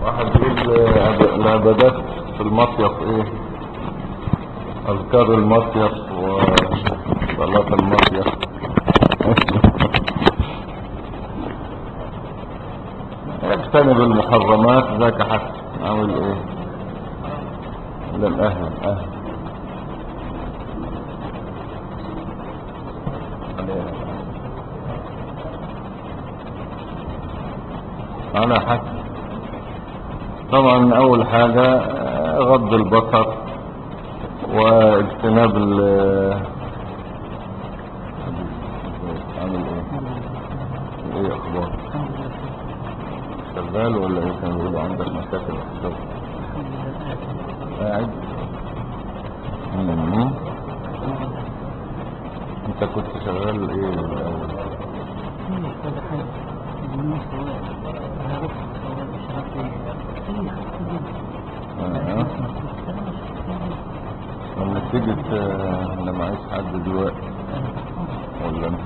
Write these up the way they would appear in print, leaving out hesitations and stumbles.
واحد يقول العبادات في المصيف ايه؟ اذكار المصيف وصلاة المصيف. اجتنب المحرمات ذاك حسن. عامل ايه؟ للاهل على حسن. طبعا اول حاجة غض البصر واجتناب عامل ايه اخبار؟ شغال ولا ايه؟ كانوا بيقولوا عندك مشاكل في الشغل. قاعد. انت كنت شغال ايه الاول؟ لما تيجي انا معيش حد دلوقتي ولا انت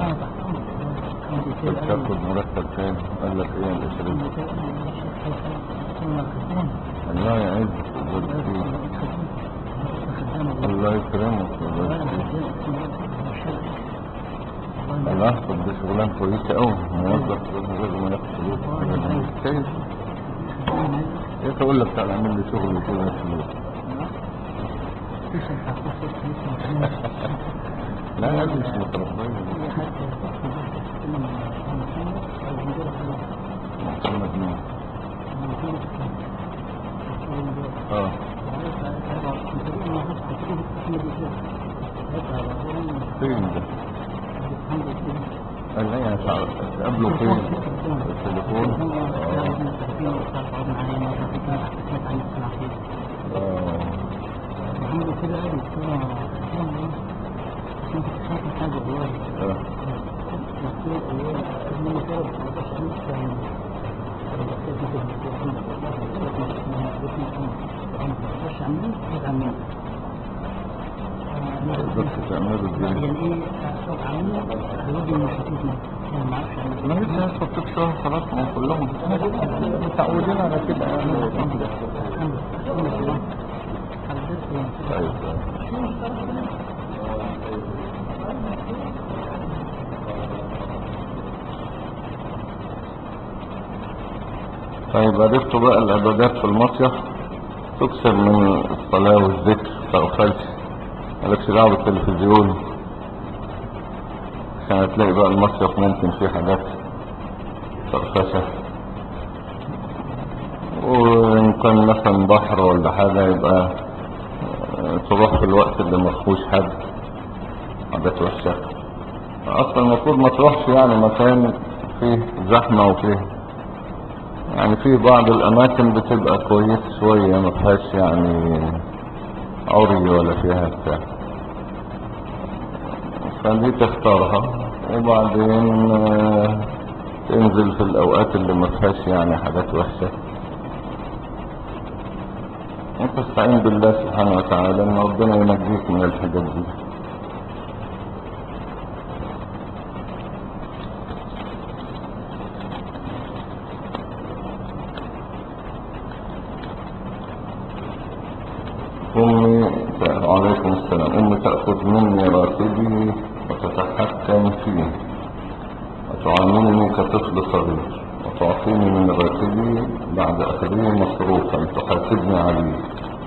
بتاخد مرتب كام؟ قال لك ايه الاشريك؟ الله يعز الله يكرمك. الله طب دي شغلانه كويسه قوي. موظف غير ما ياخد فلوس كويس. ايه تقول لك تعالى اعمل لي شغل وكده فلوس؟ لا يا ابني مش متربيه. محمد مين؟ فين ده؟ قال لي انا قبله فين؟ التليفون. بس تعملوا ازاي؟ ما لسه هتحط شهر خلاص ما كلهم متعودين على كده. طيب عرفتوا بقى العبادات في المصيف تكسر من الصلاة والذكر. فأخلش مالكش دعوة بالتلفزيون عشان هتلاقي بقى المصيف ممكن فيه حاجات فرفشة. وإن كان مثلا بحر ولا حاجة يبقى تروح في الوقت اللي مفهوش حاجات وحشة. أصلا المفروض ما تروحش يعني مكان فيه زحمة وفيه يعني فيه بعض الأماكن بتبقى كويس شوية ما فيهاش يعني عري ولا فيها بتاع. فدي تختارها وبعدين تنزل في الأوقات اللي ما فيهاش يعني حاجات وحشة وتستعين بالله سبحانه وتعالى ان ربنا ينجيك من الحاجات دي. أمي وعليكم السلام. أمي تأخذ مني راتبي وتتحكم فيه وتعاملني كطفل صغير وتعطيني من راتبي بعد أخذه مصروفا تحاسبني عليه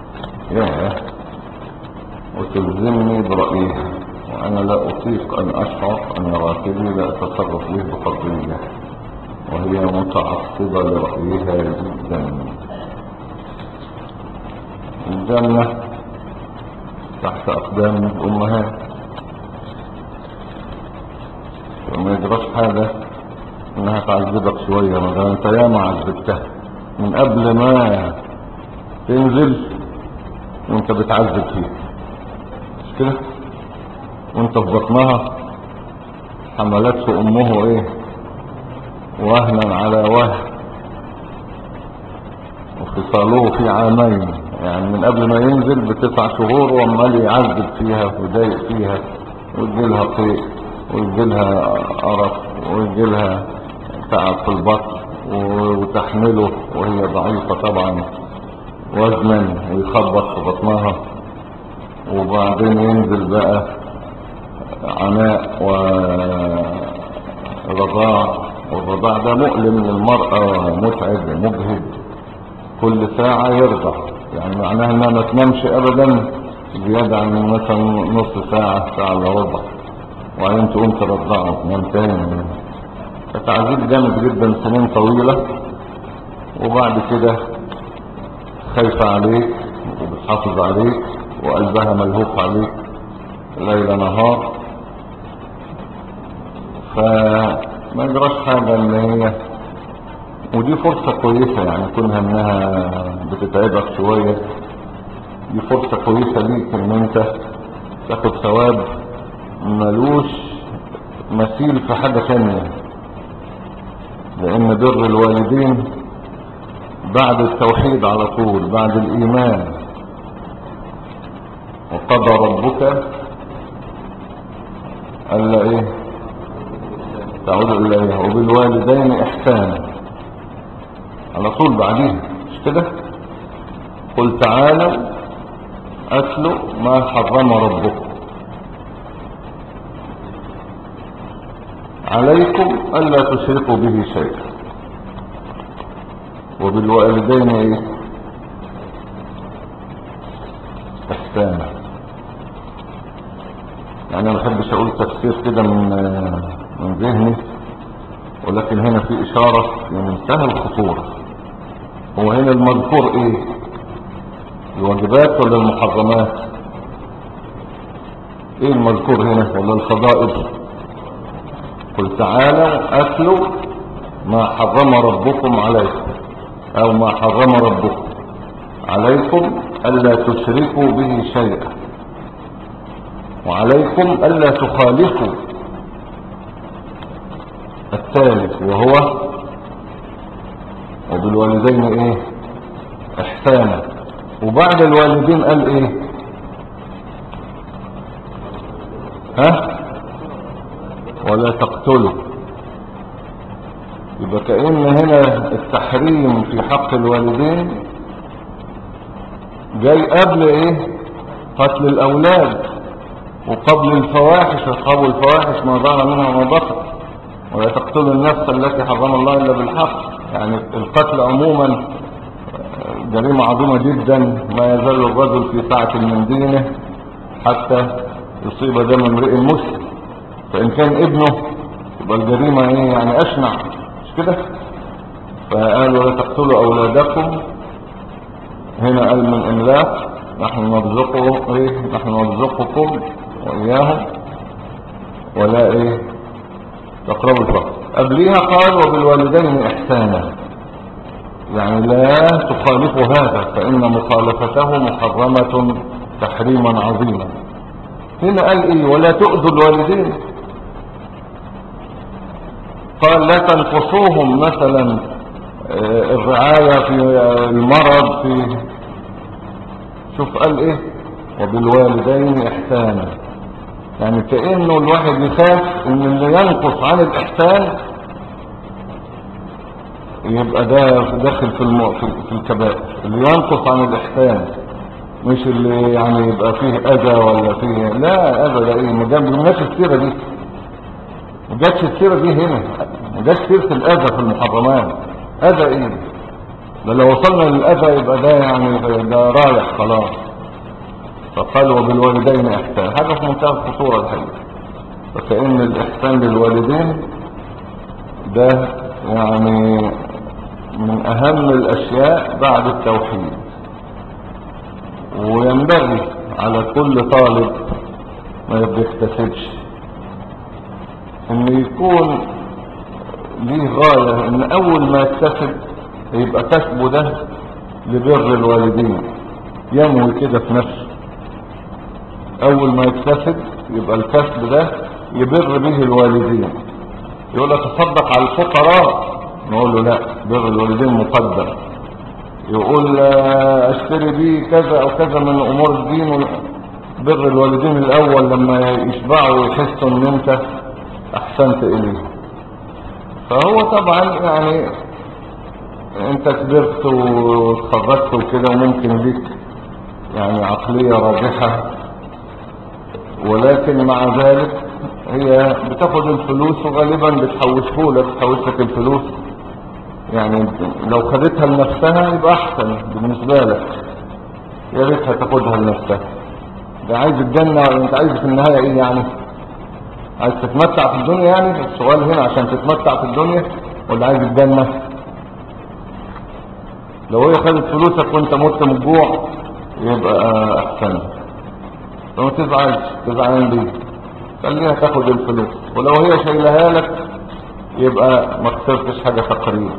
وتلزمني برأيها وأنا لا أطيق أن أشعر أن راتبي لا أتصرف به بحرية وهي متعصبة لرأيها جدا. الجنة تحت أقدام الأمهات وما يجراش حاجة إنها تعذبك شوية. مثلا أنت ياما عذبتها من قبل ما تنزل وأنت بتعذب فيها مش كده؟ وأنت في بطنها حملته أمه وهنا على وهن وفصاله في عامين. يعني من قبل ما ينزل ب9 شهور وعمال يعذب فيها ويضايق فيها ويجيلها قيء ويجيلها قرف ويجيلها تعب في البطن وتحمله وهي ضعيفة طبعا وزنا ويخبط في بطنها، وبعدين ينزل بقى عناء ورضاع، والرضاع ده مؤلم للمرأة متعب ومجهد، كل ساعة يرضع، يعني معناها انها ما تنامش ابدا زيادة عن مثلا نص ساعة، ساعة الا ربع، وبعدين تقوم ترضعه وتنام تاني. فتعذيب جامد جدا سنين طويلة، وبعد كده خايفة عليك وبتحافظ عليك وقلبها ملهوف عليك ليل نهار، فما يجراش حاجة ان هي، ودي فرصة كويسة يعني كونها انها بتتعبك شوية، دي فرصة كويسة ليك ان انت تاخد ثواب ملوش مثيل في حاجة تانية، لان بر الوالدين بعد التوحيد على طول، بعد الايمان. وقضى ربك الا ايه تعود اليها وبالوالدين احسانا، على طول بعديها، مش كده؟ قل تعالوا اتلوا ما حرم ربكم عليكم الا تشركوا به شيئا وبالوالدين ايه احسانا. يعني انا ما بحبش اقول تفسير كده من ذهني، ولكن هنا في اشارة لمنتهى الخطورة. هو هنا المذكور ايه؟ الواجبات ولا المحرمات؟ ايه المذكور هنا ولا الفضائل؟ قل تعالوا اتلوا ما حرم ربكم عليكم، او ما حرم ربكم عليكم الا تشركوا به شيئا، وعليكم الا تخالفوا الثالث وهو وبالوالدين ايه احسانا. وبعد الوالدين قال ايه؟ ها؟ ولا تقتلوا. يبقى كأن هنا التحريم في حق الوالدين جاي قبل ايه؟ قتل الاولاد، وقبل الفواحش، عقاب الفواحش ما ظهر منها وما بطن، ولا تقتلوا النفس التي حرم الله الا بالحق. يعني القتل عموما جريمة عظيمة جدا، ما يزال الرجل في ساعة من دينه حتى يصيب دم امرئ مسلم، فإن كان ابنه يبقى الجريمة ايه يعني اشنع، مش كده؟ فقال ولا تقتلوا اولادكم، هنا قال من املاق، نحن نرزقه ايه نحن نرزقكم واياهم ولا ايه تقربوا الفقر. قبليها قال وبالوالدين احسانا، يعني لا تخالفوا هذا فإن مخالفته محرمة تحريما عظيما. هنا قال ايه ولا تؤذوا الوالدين، قال لا تنقصوهم مثلا الرعاية في المرض، في شوف قال ايه وبالوالدين احسانا، يعني كأنه الواحد يخاف ان اللي ينقص عن الاحسان يبقى ده داخل في الكبائر. اللي ينقص عن الإحسان، مش اللي يعني يبقى فيه أذى ولا فيه، لا أذى ده إيه؟ ما جابش السيرة دي، ما جاتش السيرة دي هنا، ما جاتش سيرة الأذى في المحرمات. أذى إيه؟ ده لو وصلنا للأذى يبقى ده يعني ده رايح خلاص. فقال وبالوالدين إحسان، حاجة في منتهى الخطورة الحقيقة. فكأن الإحسان للوالدين ده يعني من اهم الاشياء بعد التوحيد، وينبغي على كل طالب ما بيكتسبش ان يكون ليه غاية ان اول ما يكتسب يبقى كسبه ده لبر الوالدين، ينوي كده في نفسه اول ما يكتسب يبقى الكسب ده يبر به الوالدين. يقول تصدق على الفقراء، نقول له لا، بر الوالدين مقدم. يقول اشتري بيه كذا او كذا من امور الدين، بر الوالدين الاول لما يشبعوا ويحسوا ان انت احسنت اليه. فهو طبعا يعني انت كبرت واتخرجت وكده وممكن ليك يعني عقلية راجحة، ولكن مع ذلك هي بتاخد الفلوس وغالبا بتحوش لك الفلوس. يعني لو خدتها لنفسها يبقى احسن بالنسبة لك، يا ريتها تاخدها لنفسها. ده عايز الجنة، انت عايز في النهاية ايه يعني؟ عايز تتمتع في الدنيا؟ يعني السؤال هنا عشان تتمتع في الدنيا ولا عايز الجنة؟ لو هي خدت فلوسك وانت مت من الجوع يبقى احسن. فما تزعلان ليه؟ خليها تاخد الفلوس، ولو هي شايلها لك يبقى ما خسرتش حاجة تقريبا.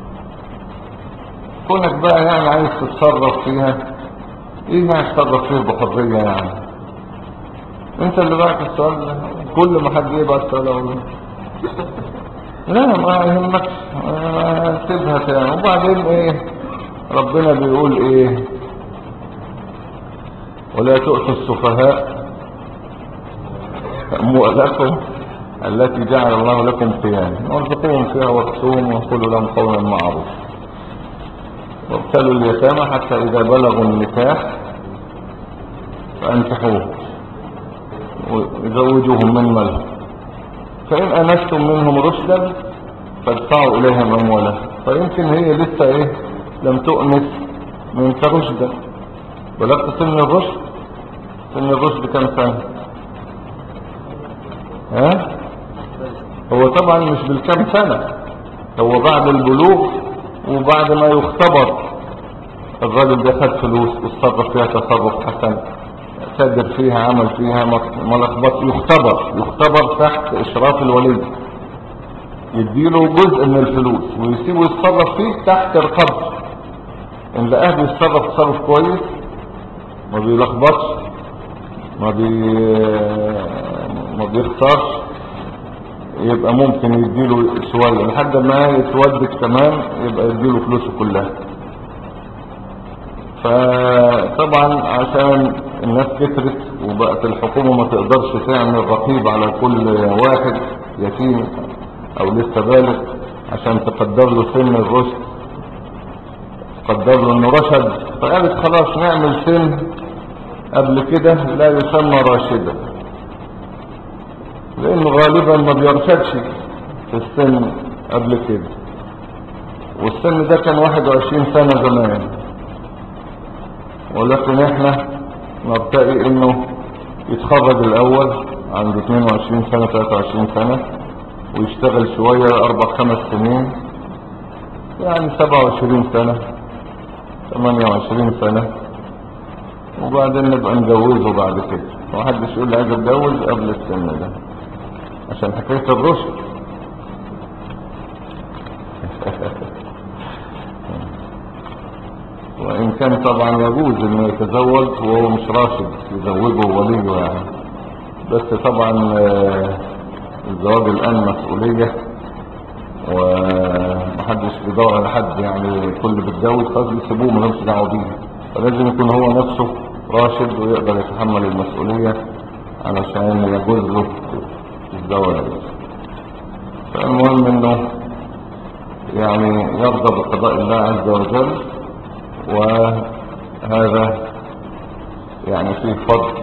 كونك بقى يعني عايز تتصرف فيها، ايه يعني تتصرف فيها بحرية يعني؟ انت اللي بعت السؤال ده، كل ما حد يبعت السؤال اقول لا ما يهمكش، سيبها تاني. وبعدين ايه ربنا بيقول ايه؟ ولا تؤتوا السفهاء أموالكم التي جعل الله لكم قياما وارزقوهم فيها واكسوهم وقولوا لهم قولا معروفا وابتلوا اليتامى حتى إذا بلغوا النكاح فأنكحوهم وزوجوهم من مال، فإن أنستم منهم رشدا فادفعوا إليهم أموالهم. فيمكن هي لسه إيه لم تؤنس منك رشدا، بلغت سن الرشد. سن الرشد كم سنة؟ ها؟ هو طبعا مش بالكم سنة، هو بعد البلوغ وبعد ما يختبر الراجل ده خد فلوس واتصرف فيها تصرف حسن، تاجر فيها، عمل فيها، ما لخبط، يختبر تحت اشراف الولي، يديله جزء من الفلوس ويسيبه يتصرف فيه تحت رقبته. ان لقاه بيتصرف تصرف كويس ما بيلخبطش ما بيخسرش، يبقى ممكن يديله شوية لحد ما يتودد تمام، يبقى يديله فلوسه كلها. فطبعا عشان الناس كترت وبقت الحكومة ما تقدرش تعمل رقيب على كل واحد يتيم او لسه بالغ عشان تقدر له سن الرشد، تقدر له انه رشد، فقالت خلاص نعمل سن قبل كده لا يسمى راشدا، لانه غالبا ما بيرشدش في السن قبل كده، والسن ده كان 21 سنة زمان، ولكن احنا نرتقي انه يتخرج الاول عنده 22 سنة 23 سنة ويشتغل شوية 4-5 سنين، يعني 27 سنة 28 سنة، وبعدين نبقى نجوزه بعد كده. محدش يقول لي عايز اتجوز قبل السن ده عشان حكاية الرشد. وإن كان طبعا يجوز إنه يتزوج وهو مش راشد، يزوجه وليه يعني، بس طبعا الزواج الآن مسؤولية ومحدش بيدور على حد، يعني كل بيتجوز خلاص بيسيبوه ملهمش دعوة بيه، فلازم يكون هو نفسه راشد ويقدر يتحمل المسؤولية علشان يجوز له الزواج. فالمهم إنه يعني يرضى بقضاء الله عز وجل، وهذا يعني فيه فضل،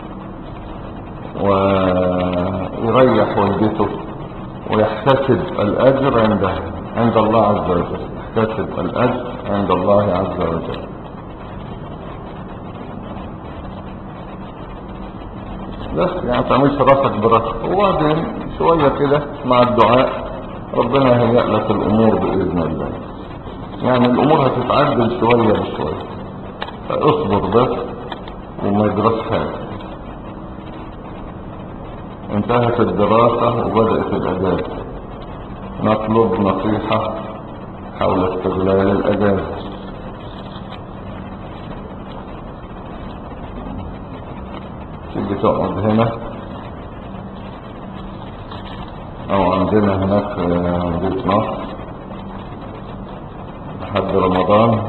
ويريح والدته ويحتسب الأجر عند الله عز وجل، يحتسب الأجر عند الله عز وجل. بس يعني تعملش راسك براسك، وبعدين شوية كده مع الدعاء ربنا هيئ لك الأمور بإذن الله، يعني الأمور هتتعدل شوية بشوية، فاصبر بس وما يجراش حاجة. انتهت الدراسة وبدأت الأجازة، نطلب نصيحة حول استغلال الأجازة. تيجي تقعد هنا أو عندنا هناك في بيت مصر لحد رمضان،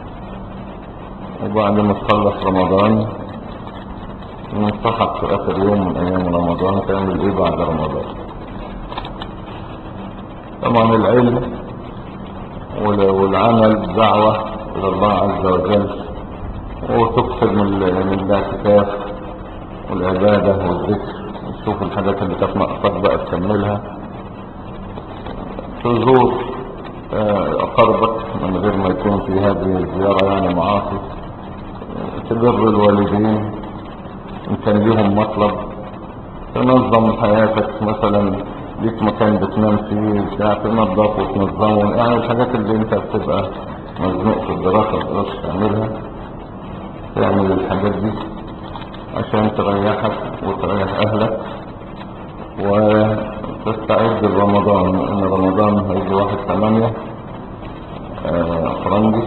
وبعد ما تخلص رمضان ننصحك في آخر يوم من أيام رمضان تعمل إيه بعد رمضان. طبعا العلم والعمل دعوة إلى الله عز وجل، وتكسب من الاعتكاف والعبادة والذكر، تشوف الحاجات اللي كانت ناقصاك بقى تكملها، تزور أقربك من غير ما يكون في هذه الزيارة يعني معاصي، تبر الوالدين إن كان ليهم مطلب، تنظم حياتك، مثلا ليك مكان بتنام فيه بتاع تنظف وتنظمه، يعني الحاجات اللي انت بتبقى مزنوق في الدراسة متقدرش تعملها، تعمل الحاجات دي عشان تريحك وتريح اهلك وتستعد لرمضان. ان رمضان هيجي 1/8 فرنجي،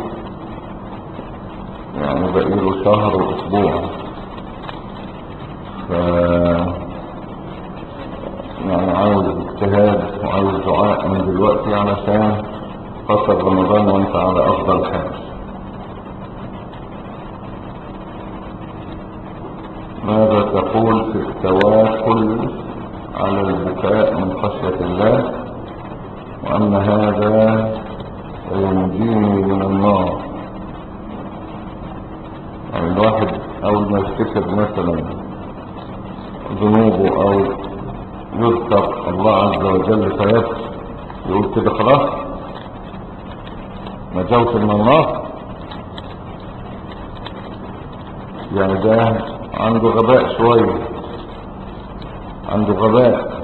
يعني بقيله شهر واسبوع، ف يعني عاوز اجتهاد وعاوز دعاء من دلوقتي علشان خاطر رمضان وانت على افضل حال. ماذا تقول في التواكل على البكاء من خشية الله، وأن هذا ينجيني من النار؟ يعني الواحد أول ما يفتكر مثلا ذنوبه أو يذكر الله عز وجل فيبكي، يقول كده خلاص نجوت من النار؟ يعني ده عنده غباء شوية، عنده غباء.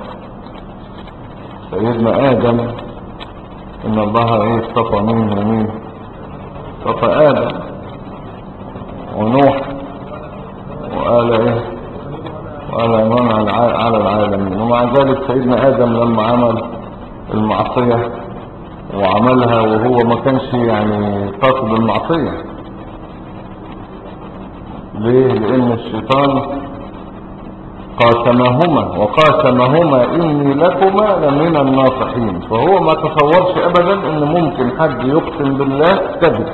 سيدنا آدم إن الله اصطفى مين ومين؟ اصطفى آدم ونوح وقال وقال عمران على العالمين. ومع ذلك سيدنا آدم لما عمل المعصية وعملها وهو ما كانش يعني قاصد المعصية، ليه؟ لأن الشيطان وقاسمهما إني لكما لمن الناصحين، فهو ما تصورش أبدا إن ممكن حد يقسم بالله كذب،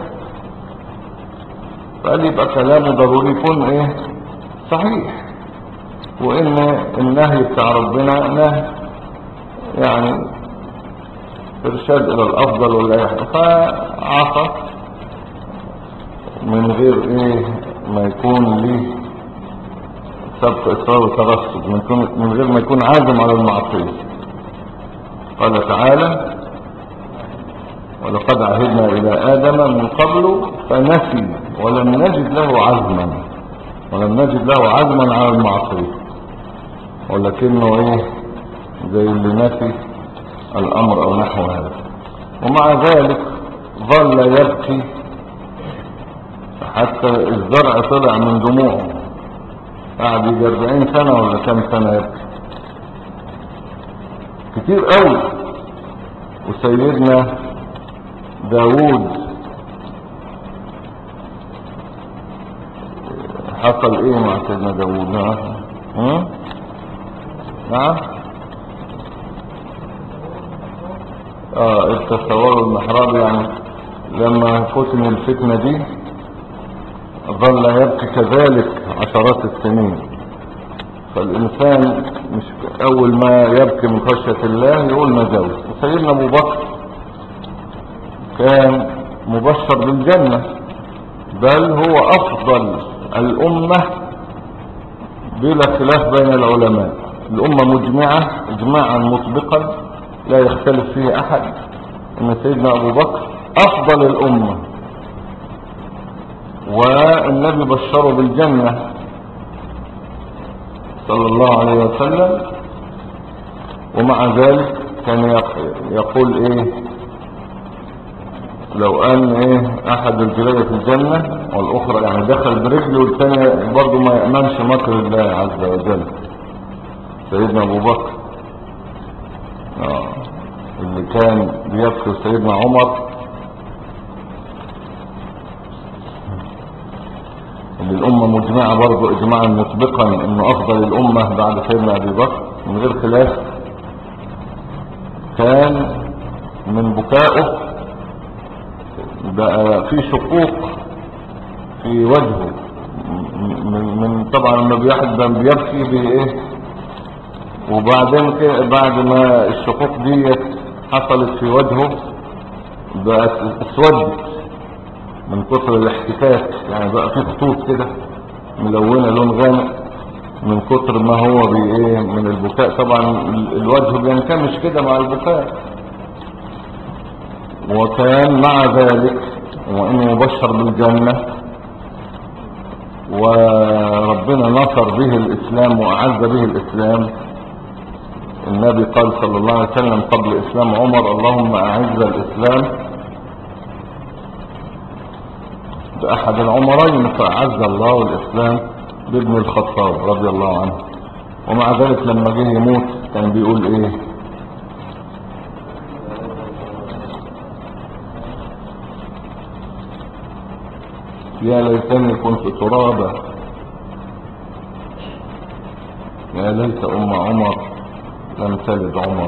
فقال يبقى كلامه ضروري يكون صحيح، وإن النهي بتاع ربنا نهي يعني إرشاد إلى الأفضل ولا يحب، فعصى من غير ما يكون ليه سبق إصرار وترصد، من غير ما يكون عازم على المعصية. قال تعالى ولقد عهدنا إلى آدم من قبل فنسي ولم نجد له عزما على المعصية، ولكنه زي اللي نسي الأمر أو نحو هذا. ومع ذلك ظل يبكي حتى الزرع طلع من دموعه، قعد يجي 40 سنة ولا كم سنة يبكي كتير قوي. وسيدنا داود حصل مع سيدنا داود؟ نعم التصور المحراب، يعني لما فتن الفتنة دي ظل يبكي كذلك عشرات السنين. فالإنسان مش أول ما يبكي من خشية الله يقول نجوت. وسيدنا أبو بكر كان مبشر بالجنة، بل هو أفضل الأمة بلا خلاف بين العلماء، الأمة مجمعة إجماعا مطبقا لا يختلف فيه أحد أن سيدنا أبو بكر أفضل الأمة، والنبي بشره بالجنة صلى الله عليه وسلم. ومع ذلك كان يقول لو أن أحد الجلالة في الجنة والأخرى يعني دخل برجله والثانية برضو ما يأمنش مكر الله عز وجل. سيدنا أبو بكر اللي كان بيبكي سيدنا عمر، اللي الأمة مجمعة برضو إجماعا مسبقا إنه أفضل الأمة بعد سيدنا أبي بكر من غير خلاف، كان من بكائه بقى في شقوق في وجهه، من طبعا لما بيبكي وبعدين بعد ما الشقوق دي حصلت في وجهه بقت اسودت من كتر الاحتكاك، يعني بقى في خطوط كده ملونة لون غامق من كتر ما هو بايه من البكاء. طبعا الوجه بينكمش كده مع البكاء. وكان مع ذلك وانه مبشر بالجنة وربنا نصر به الاسلام واعز به الاسلام. النبي قال صلى الله عليه وسلم قبل اسلام عمر: اللهم اعز الاسلام باحد العمرين، فاعز الله الاسلام بابن الخطاب رضي الله عنه. ومع ذلك لما جه يموت كان بيقول ايه؟ يا ليتني كنت ترابا، يا ليت ام عمر لم تلد عمر.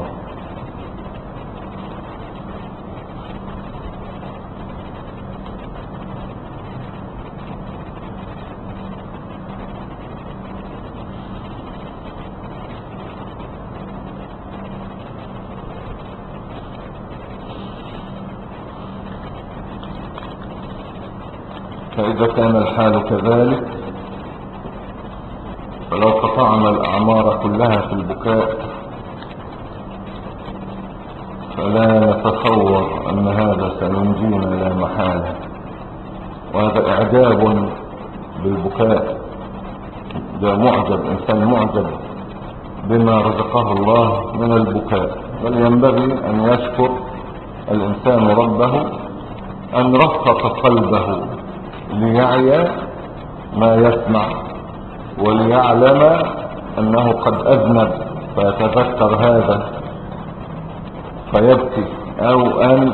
فإذا كان الحال كذلك فلو قطعنا الأعمار كلها في البكاء فلا نتصور أن هذا سينجينا لا محالة. وهذا إعجاب بالبكاء، ده معجب، إنسان معجب بما رزقه الله من البكاء. بل ينبغي أن يشكر الإنسان ربه أن رفق قلبه ليعي ما يسمع وليعلم أنه قد أذنب فيتذكر هذا فيبكي، أو أن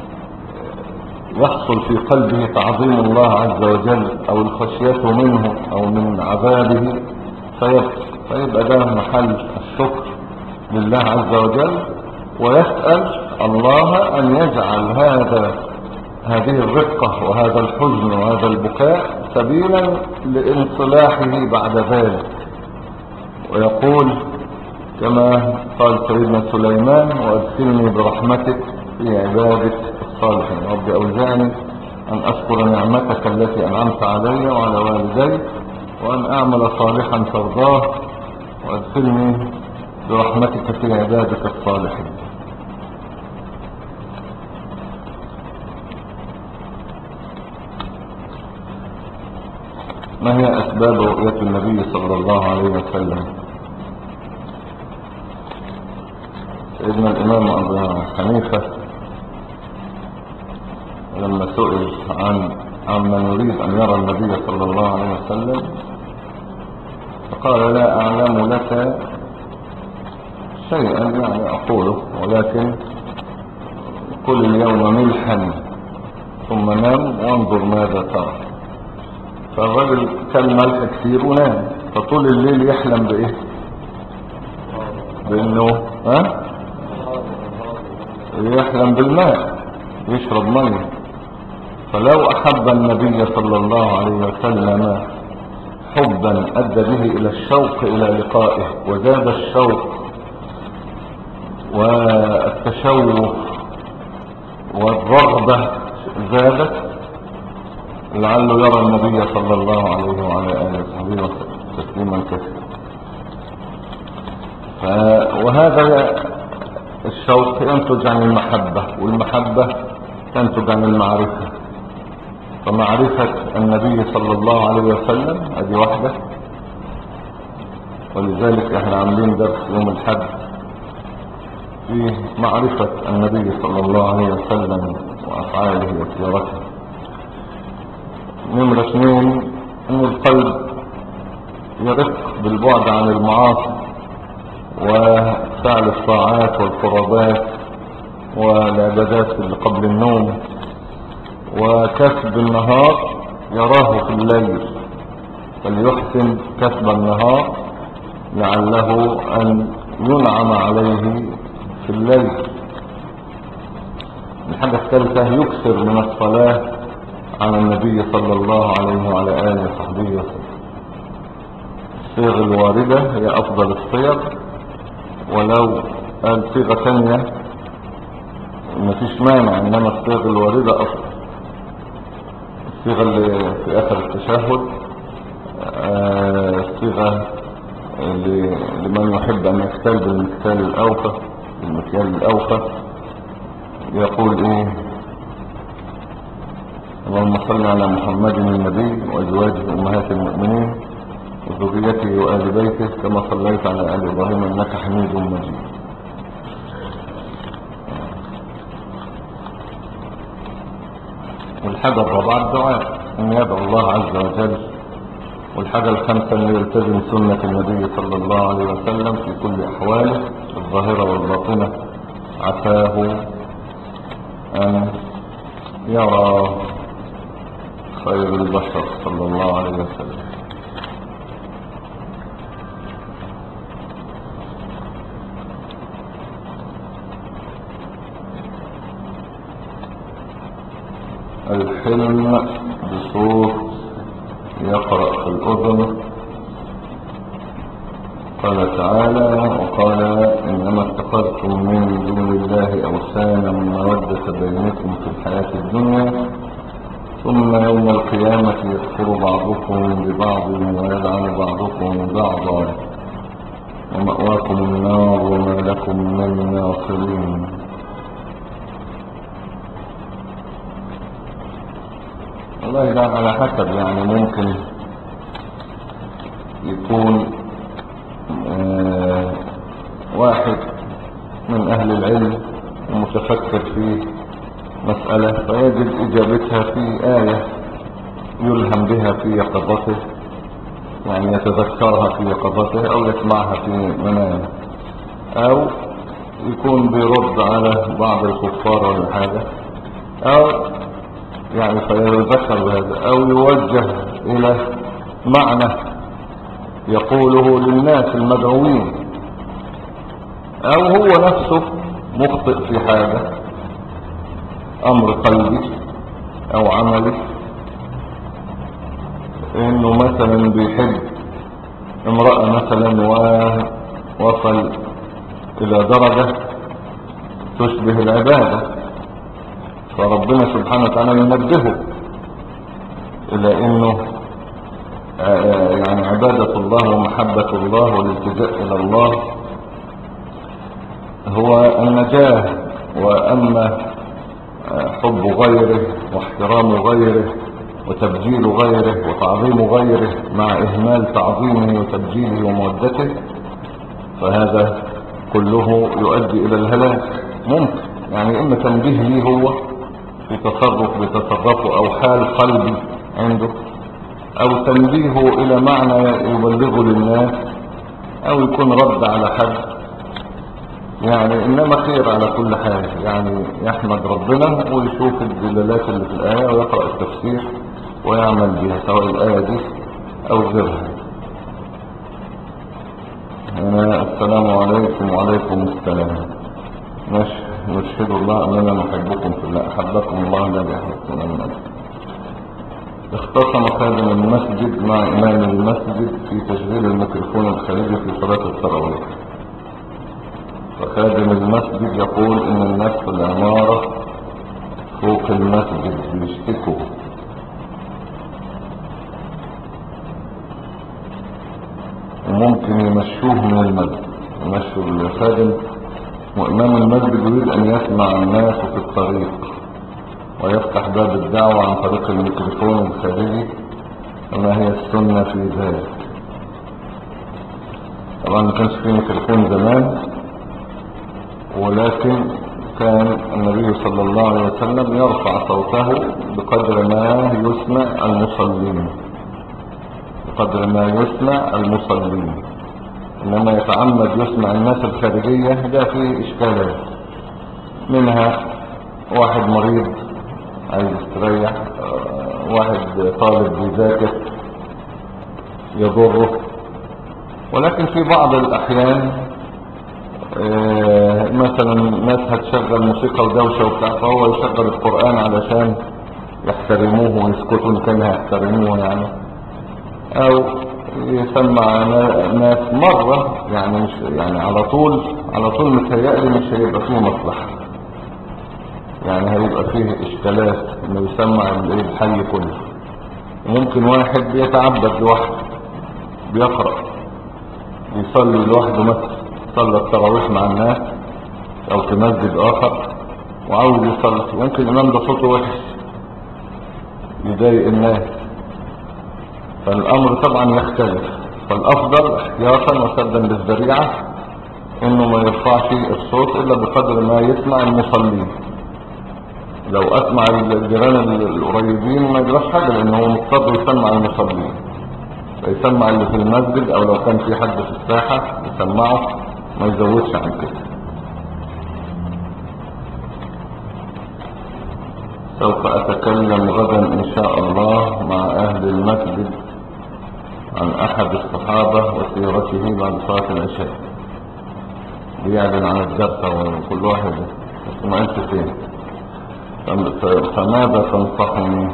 يحصل في قلبه تعظيم الله عز وجل أو الخشية منه أو من عذابه فيبكي. فيبقى ده محل الشكر لله عز وجل، ويسأل الله أن يجعل هذه الرقة وهذا الحزن وهذا البكاء سبيلا لانصلاحه بعد ذلك. ويقول كما قال سيدنا سليمان: وادخلني برحمتك في عبادك الصالحين. رب أوزعني أن أشكر نعمتك التي أنعمت علي وعلى والدي وأن أعمل صالحا ترضاه وادخلني برحمتك في عبادك الصالحين. ما هي أسباب رؤية النبي صلى الله عليه وسلم؟ سيدنا الإمام أبو حنيفة لما سئل عن من يريد أن يرى النبي صلى الله عليه وسلم فقال: لا أعلم لك شيئا يعني أقوله، ولكن كل اليوم ملحا ثم نام وانظر ماذا ترى. فالرجل كان ملح كثير ونام، فطول الليل يحلم بإيه؟ بأنه يحلم بالماء، يشرب ماء. فلو أحب النبي صلى الله عليه وسلم حبا أدى به إلى الشوق إلى لقائه، وزاد الشوق والتشوف والرغبة زادت، لعله يرى النبي صلى الله عليه وعلى آله وصحبه وسلم تسليما كثيرا. وهذا الشوق ينتج عن المحبة، والمحبة تنتج عن المعرفة. فمعرفة النبي صلى الله عليه وسلم هذه واحدة، ولذلك احنا عاملين درس يوم الحد في معرفة النبي صلى الله عليه وسلم وأفعاله وسيرته. نمرة 2: ان القلب يرق بالبعد عن المعاصي وفعل الطاعات والقربات والعبادات اللي قبل النوم، وكسب النهار يراه في الليل، فليحسن كسب النهار لعله أن ينعم عليه في الليل. الحاجة الثالثة: يكثر من الصلاة على النبي صلى الله عليه وعلى آله وصحبه وسلم. الصيغ الواردة هي أفضل الصيغ، ولو قال صيغة ثانية مفيش مانع، انما الصيغ الواردة افضل. الصيغة اللي في اخر التشهد الصيغة لمن يحب ان يختال بالمكيال الاوفى يقول ايه: اللهم صل على محمد النبي وازواجه امهات المؤمنين وذريته وآل بيته كما صليت على آل إبراهيم إنك حميد مجيد. والحاجة الرابعة الدعاء، أن يدعو الله عز وجل. والحاجة الخامسة أن يلتزم سنة النبي صلى الله عليه وسلم في كل أحواله الظاهرة والباطنة، عساه أن يرى خير البشر صلى الله عليه وسلم. الحلم بصوت يقرأ في الأذن. قال تعالى: وقال إنما اتخذتم من دون الله أوثانا مودة بينكم في الحياة الدنيا ثم يوم القيامة يكفر بعضكم ببعض ويلعن بعضكم بعضا ومأواكم النار وما لكم من ناصرين. والله ده على حسب، يعني ممكن يكون واحد من أهل العلم ومتفكر في مسألة فيجد إجابتها في آية يلهم بها في يقظته، يعني يتذكرها في يقظته أو يسمعها في منامه، أو يكون بيرد على بعض الكفار ولا حاجة، أو يعني فيذكر بهذا، أو يوجه إلى معنى يقوله للناس المدعوين، أو هو نفسه مخطئ في حاجة، أمر قلبي أو عملي، إنه مثلا بيحب امرأة مثلا ووصل إلى درجة تشبه العبادة، فربنا سبحانه وتعالى ينبهه إلى إنه يعني عبادة الله ومحبة الله والالتجاء إلى الله هو النجاة. وأما حب غيره واحترام غيره وتبجيل غيره وتعظيم غيره مع إهمال تعظيمه وتبجيله ومودته فهذا كله يؤدي إلى الهلاك. ممكن يعني إما تنبيه ليه هو في تصرف بتصرفه أو حال قلبي عنده، أو تنبيهه إلى معنى يبلغه للناس، أو يكون رد على حد، يعني إنما خير على كل حال. يعني يحمد ربنا ويشوف الدلالات اللي في الآية ويقرأ التفسير ويعمل بها سواء الآية دي أو غيرها. السلام عليكم. وعليكم السلام. نشهد الله أننا نحبكم في الله، أحبكم الله الذي أحببتم من أجل. اختصم خادم المسجد مع إمام المسجد في تشغيل الميكروفون الخارجي في صلاة التراويح. فخادم المسجد يقول إن الناس في العمارة فوق المسجد بيشتكوا، وممكن يمشوه من المسجد، يمشوا الخادم. وإمام المسجد يريد أن يسمع الناس في الطريق ويفتح باب الدعوة عن طريق الميكروفون الخارجي، وما هي السنة في ذلك؟ طبعا ما كانش فيه ميكروفون زمان، ولكن كان النبي صلى الله عليه وسلم يرفع صوته بقدر ما يسمع المصلين، بقدر ما يسمع المصلين. إنما يتعمد يسمع الناس الخارجية ده فيه إشكالات، منها واحد مريض عايز يستريح، واحد طالب بيذاكر يضره. ولكن في بعض الأحيان مثلا ناس هتشغل موسيقى ودوشة وبتاع، فهو يشغل القرآن علشان يحترموه ويسكتوا إن كان هيحترموه يعني، أو يسمع ناس مرة، يعني مش يعني على طول متهيألي مش هيبقى فيه مصلحة. يعني هيبقى فيه اشكالات انه يسمع الحي كله. وممكن واحد بيتعبد لوحده بيقرأ يصلي لوحده مثلا، صلى التراويح مع الناس او في مسجد اخر وعاوز يصلي، ممكن الامام ده صوته وحش يضايق الناس، فالامر طبعا يختلف. فالافضل احتياطا وسدا للذريعه انه ما يرفعش الصوت الا بقدر ما يسمع المصلين. لو اسمع الجيران القريبين ما يجراش حاجه، لانه هو مضطر يسمع المصلين، فيسمع اللي في المسجد، او لو كان في حد في الساحه يسمعه، ما يزودش عن كده. سوف اتكلم غدا ان شاء الله مع اهل المسجد عن احد الصحابه وسيرته بعد صلاه العشاء. بيعلن عن الدرس وكل واحد بس ما قالش فين. فماذا تنصحني؟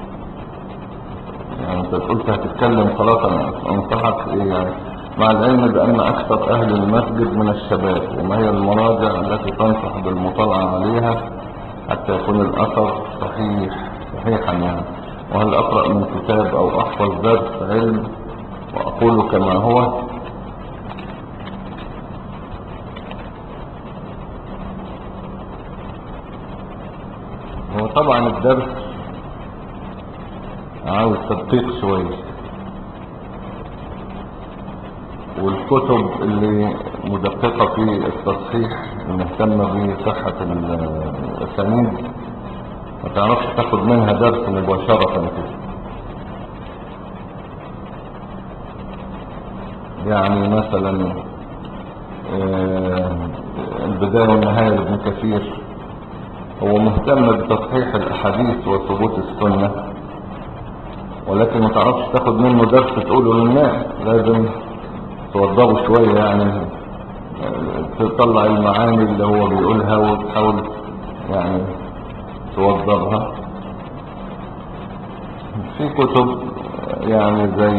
يعني انت قلت هتتكلم خلاص، انا انصحك ايه يعني؟ مع العلم بان اكثر اهل المسجد من الشباب، وما هي المراجع التي تنصح بالمطالعه عليها حتى يكون الاثر صحيحا يعني؟ وهل اقرأ من كتاب او احفظ درس علم واقول كما هو؟ هو طبعا الدرس عاوز تدقيق شوية، والكتب اللي مدققة في التصحيح المهتمة بصحة الأسانيد ما تعرفش تاخد منها درس مباشرة كده. يعني مثلا البداية والنهاية لابن كثير هو مهتم بتصحيح الأحاديث وثبوت السنة، ولكن ما تعرفش تاخد منه درس تقوله للناس، لازم توضبه شوية يعني، تطلع المعاني اللي هو بيقولها وتحاول يعني توضبها. في كتب يعني زي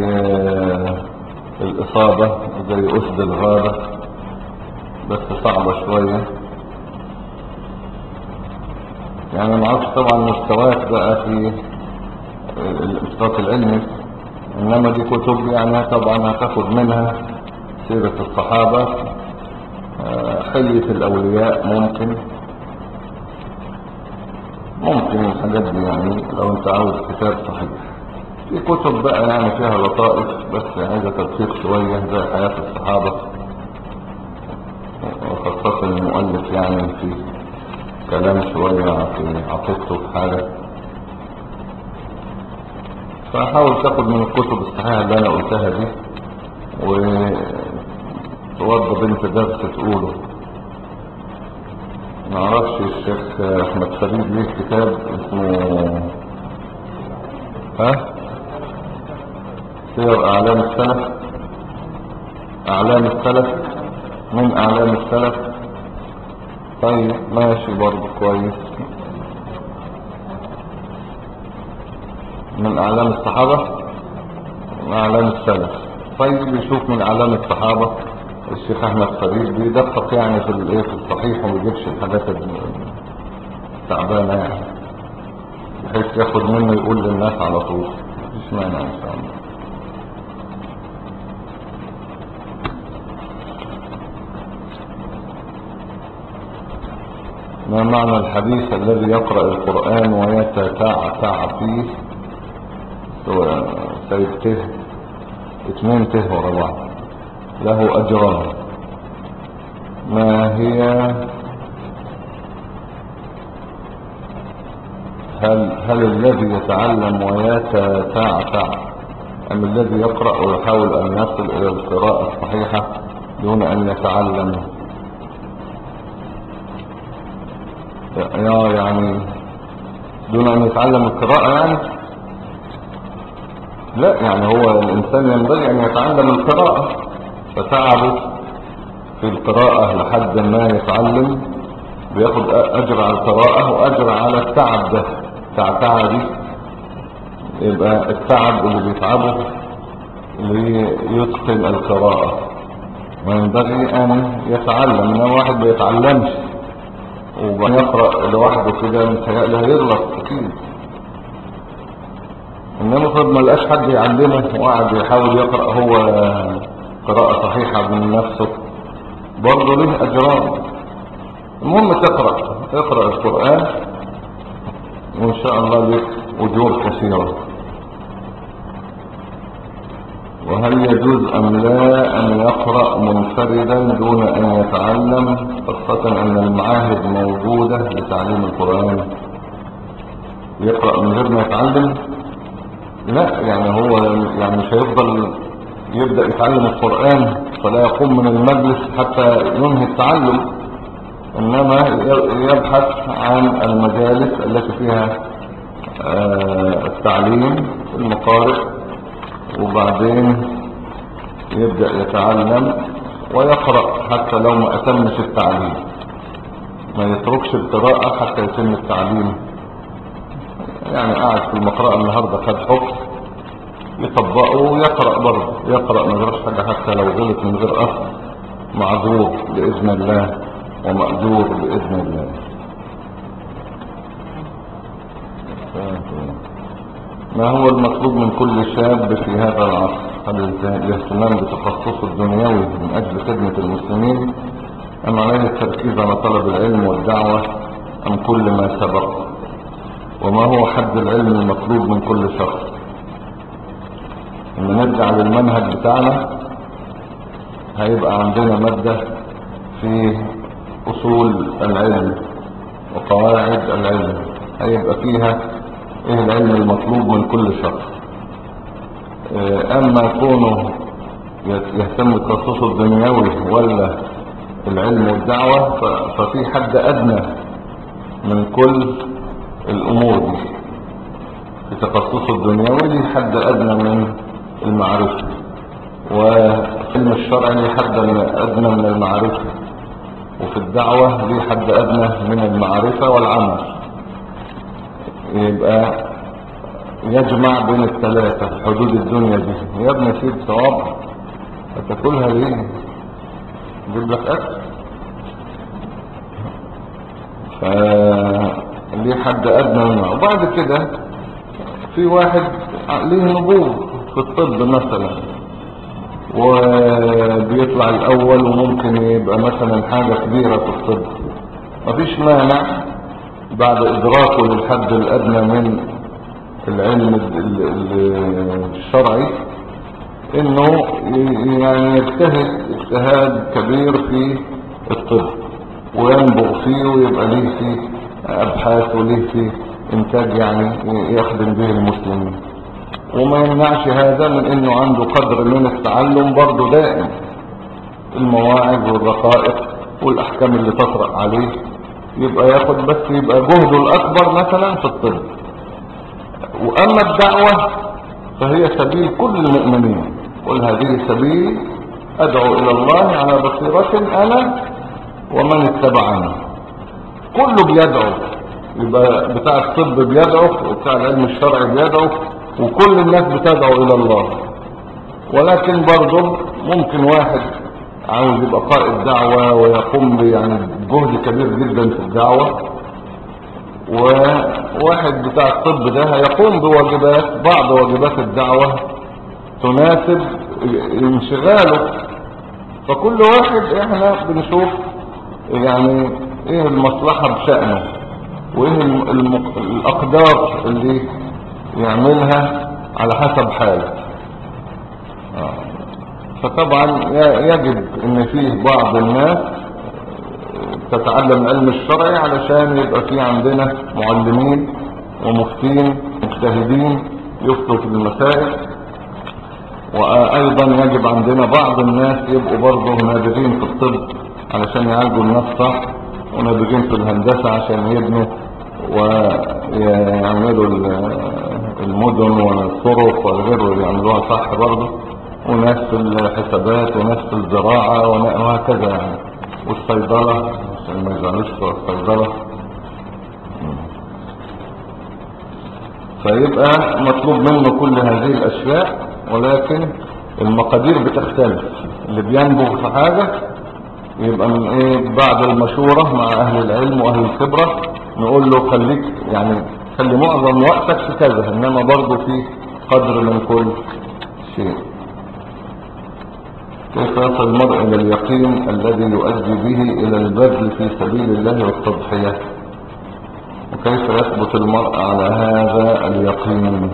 الإصابة وزي أسد الغابة، بس صعبة شوية يعني. ما عرفش طبعا مستواك بقى في الإسقاط العلمي، إنما دي كتب يعني طبعا هتاخد منها سيرة الصحابة، حلية الأولياء، ممكن الحاجات دي يعني لو انت عاوز كتاب صحيح. في كتب بقى يعني فيها لطائف بس عايزة تدقيق شوية زي حياة الصحابة، وخاصة المؤلف يعني في كلام شوية في عقيدته في حاجة. فحاول تاخد من الكتب الصحيحة اللي انا قلتها دي وتوضب انت درس تقوله. معرفش الشيخ احمد فريد ليه كتاب اسمه سير اعلام السلف، اعلام السلف، من اعلام السلف. طيب ماشي برضه كويس. من اعلام الصحابة، من اعلام السلف. طيب يشوف من اعلام الصحابة. الشيخ احمد فريد بيدقق يعني في في الصحيح وما يجيبش الحاجات التعبانة يعني، بحيث ياخد منه يقول للناس على طول. مفيش مانع ان شاء الله. ما معنى الحديث الذي يقرأ القرآن ويتتعتع فيه؟ سيد ته، 2 ته ورا بعض، له أجران. ما هي؟ هل الذي يتعلم ويتتعتع أم الذي يقرأ ويحاول أن يصل إلى القراءة الصحيحة دون أن يتعلم؟ يعني دون أن يتعلم القراءة يعني؟ لا، يعني هو الإنسان ينبغي أن يتعلم القراءة، فتعبه في القراءة لحد ما يتعلم بياخد أجر على القراءة وأجر على التعب ده. تعتع دي يبقى التعب اللي بيتعبه ليتقن القراءة، وينبغي أن يتعلم. إنما واحد بيتعلمش وبعدين يقرأ لوحده كده متهيألي هيغلط أكيد. إنما فرض ما لقاش حد يعلمه وقعد يحاول يقرأ هو قراءة صحيحة من نفسه، برضه له أجران. المهم اقرأ القرآن وإن شاء الله لك أجور كثيرة. وهل يجوز أم لا أن يقرأ منفردا دون أن يتعلم، خاصة أن المعاهد موجودة لتعليم القرآن؟ يقرأ من غير ما يتعلم؟ لا، يعني هو يعني مش هيفضل يبدأ يتعلم القرآن فلا يقوم من المجلس حتى ينهي التعلم، إنما يبحث عن المجالس التي فيها التعليم في المقارئ، وبعدين يبدأ يتعلم ويقرأ حتى لو ما أتمش التعليم، ما يتركش القراءة حتى يتم التعليم. يعني قاعد في المقرأة النهاردة خد حفظ يطبقه ويقرأ برضه، يقرأ ما جراش حاجة حتى لو غلط من غير أصل، معذور بإذن الله ومأجور بإذن الله. ما هو المطلوب من كل شاب في هذا العصر؟ هل الاهتمام بتخصصه الدنيوي من أجل خدمة المسلمين، أم عليه التركيز على طلب العلم والدعوة، أم كل ما سبق؟ وما هو حد العلم المطلوب من كل شخص؟ إن نرجع للمنهج بتاعنا، هيبقى عندنا مادة في أصول العلم وقواعد العلم، هيبقى فيها ايه العلم المطلوب من كل شخص. اما كونه يهتم بتخصصه الدنيوي ولا العلم والدعوة، ففي حد ادنى من كل الامور دي. في تخصصه الدنيوي ليه حد ادنى من المعرفة، وعلم الشرع ليه حد ادنى من المعرفة، وفي الدعوة ليه حد ادنى من المعرفة والعمل. يبقى يجمع بين الثلاثة حدود الدنيا دي. يا ابني سيب ثواب، هتاكلها ليه؟ جيب لك اكل. فليه حد ادنى منه. وبعد كده في واحد ليه نبوغ في الطب مثلا وبيطلع الاول وممكن يبقى مثلا حاجة كبيرة في الطب، مفيش مانع بعد ادراكه للحد الادنى من العلم الشرعي انه يعني يجتهد اجتهاد كبير في الطب وينبغ فيه ويبقى ليه فيه ابحاث وليه فيه انتاج يعني يخدم به المسلمين. وما يمنعش هذا من انه عنده قدر من التعلم برضه دائم، المواعظ والرقائق والاحكام اللي تطرأ عليه يبقى ياخد، بس يبقى جهده الاكبر مثلا في الطب. واما الدعوة فهي سبيل كل المؤمنين، قل هذه سبيل ادعو الى الله على بصيرة انا ومن اتبعني. كله بيدعو، يبقى بتاع الطب بيدعو وبتاع العلم الشرعي بيدعو وكل الناس بتدعو الى الله. ولكن برضه ممكن واحد عاوز يبقى قائد دعوة ويقوم يعني جهد كبير جدا في الدعوة، وواحد بتاع الطب ده هيقوم بواجبات بعض واجبات الدعوة تناسب انشغاله. فكل واحد احنا بنشوف يعني ايه المصلحة بشأنه وايه الاقدار اللي يعملها على حسب حاله. فطبعا يجب ان فيه بعض الناس تتعلم العلم الشرعي علشان يبقى فيه عندنا معلمين ومفتين مجتهدين يفتوا في المسائل، وايضا يجب عندنا بعض الناس يبقوا برضه نابغين في الطب علشان يعالجوا الناس صح، ونابغين في الهندسة عشان يبنوا ويعملوا المدن والطرق وغيره يعملوها صح برضه، وناس في الحسابات وناس في الزراعة وهكذا يعني، والصيدلة عشان ما يزعلوش بتوع الصيدلة. فيبقى مطلوب منه كل هذه الاشياء، ولكن المقادير بتختلف. اللي بينبغ في حاجة يبقى من ايه بعد المشورة مع اهل العلم واهل الخبرة نقول له خليك يعني خلي معظم وقتك في كذا، انما برضه في قدر من كل شيء. كيف يصل المرء الى اليقين الذي يؤدي به الى البذل في سبيل الله والتضحية؟ وكيف يثبت المرء على هذا اليقين؟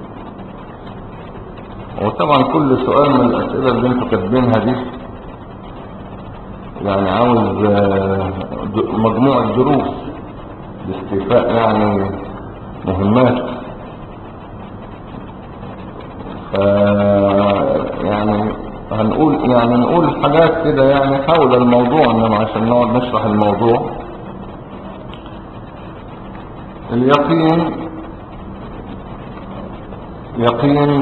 وطبعا كل سؤال من الاسئلة اللي انتوا كاتبينها دي يعني عاوز مجموعة دروس لاستيفاء يعني مهمات. يعني هنقول يعني نقول حاجات كده يعني حول الموضوع، انما عشان نقعد نشرح الموضوع. اليقين يقين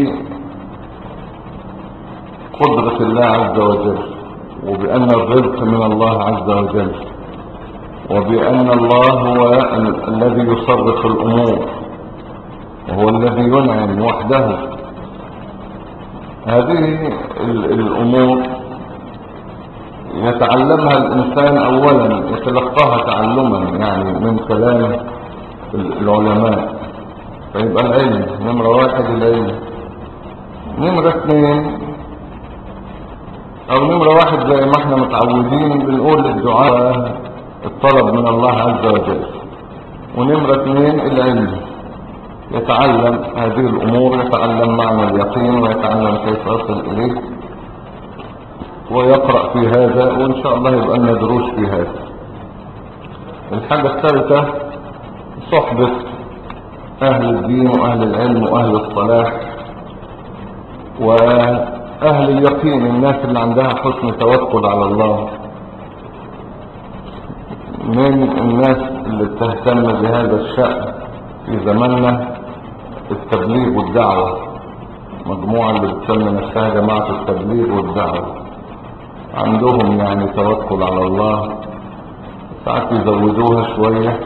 بقدرة الله عز وجل، وبأن الرزق من الله عز وجل، وبأن الله هو الذي يصرف الأمور وهو الذي ينعم وحده. هذه الأمور يتعلمها الإنسان أولا، يتلقاها تعلما يعني من كلام العلماء، فيبقى العلم نمرة واحد العلم. نمرة اثنين او نمرة واحد زي ما احنا متعودين بنقول الدعاء الطلب من الله عز وجل. ونمرة اثنين العلم، يتعلم هذه الامور، يتعلم معنى اليقين ويتعلم كيف يصل اليه ويقرأ في هذا، وان شاء الله يبقى لنا دروس في هذا. الحاجة الثالثة صحبة اهل الدين واهل العلم واهل الصلاح واهل اليقين، الناس اللي عندها حسن توكل على الله. من الناس اللي بتهتم بهذا الشأن في زماننا التبليغ والدعوة، مجموعة اللي بتسمي نفسها جماعة التبليغ والدعوة، عندهم يعني توكل على الله، ساعات يزودوها شوية.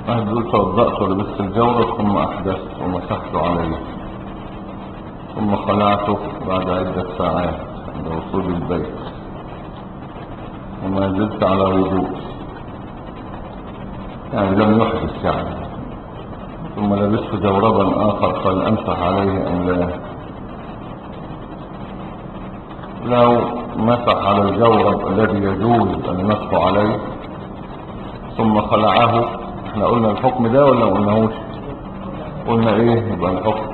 واحد يقول توضأت ولبست الجورب ثم أحدثت ومسحت عليه ثم خلعته بعد عدة ساعات عند وصول البيت وما زلت على وضوء، يعني لم يحدث يعني، ثم لبست جوربا آخر فهل أمسح عليه أم لا؟ لو مسح على الجورب الذي يجوز المسح عليه ثم خلعه، احنا قلنا الحكم ده ولا قلناهوش؟ قلنا ايه يبقى الحكم؟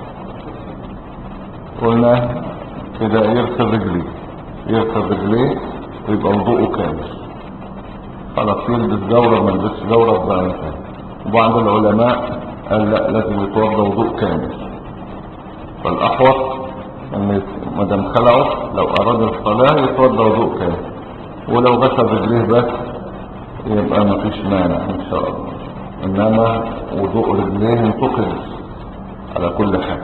قلنا كده يغسل رجليه ويبقى وضوءه كامل، خلاص يلبس جورب ما يلبسش جورب بقى انتهى. وبعض العلماء قال لا لازم يتوضا وضوء كامل، فالاحوط ان ما دام خلعه لو اراد الصلاه يتوضا وضوء كامل، ولو غسل رجليه بس يبقى ما فيش مانع ان شاء الله، انما وضوء رجليه ينتقد على كل حال.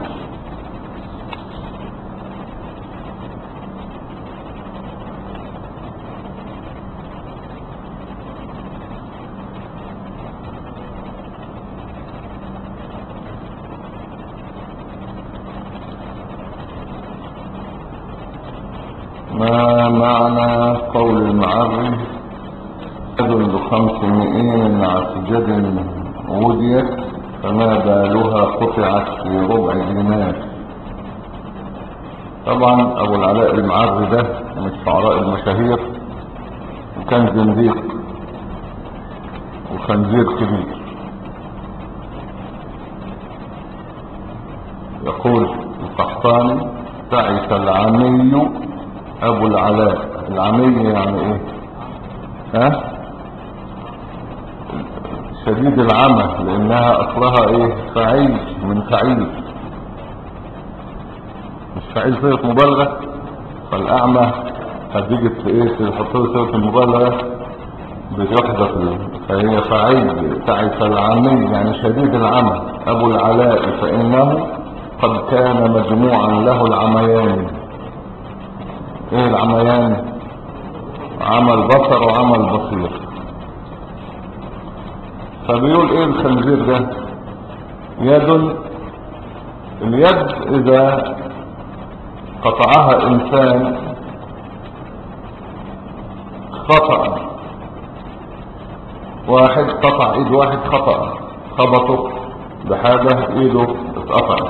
ما معنى قول المعري يد ب500 عسجد وديت فما بالها قطعت في ربع دينار؟ طبعا ابو العلاء المعري ده من الشعراء المشاهير، وكان زنديق وخنزير كبير. يقول القحطاني تعس العمي ابو العلاء. العمي يعني ايه؟ شديد العمى، لانها اصلها ايه؟ فعيل، من فعيل، مش فعيل صيغة مبالغة. فالاعمى هتيجي ايه تحط له صيغة المبالغة بيحدث، فهي فعيل. تعس العمي يعني شديد العمى ابو العلاء فانه قد كان مجموعا له العميان. ايه العميان؟ عمى البصر وعمى البصير. فبيقول ايه الخنزير ده؟ اليد اذا قطعها انسان خطأ، واحد قطع ايد واحد خطأ، خبطه بحاجة ايده اتقطعت،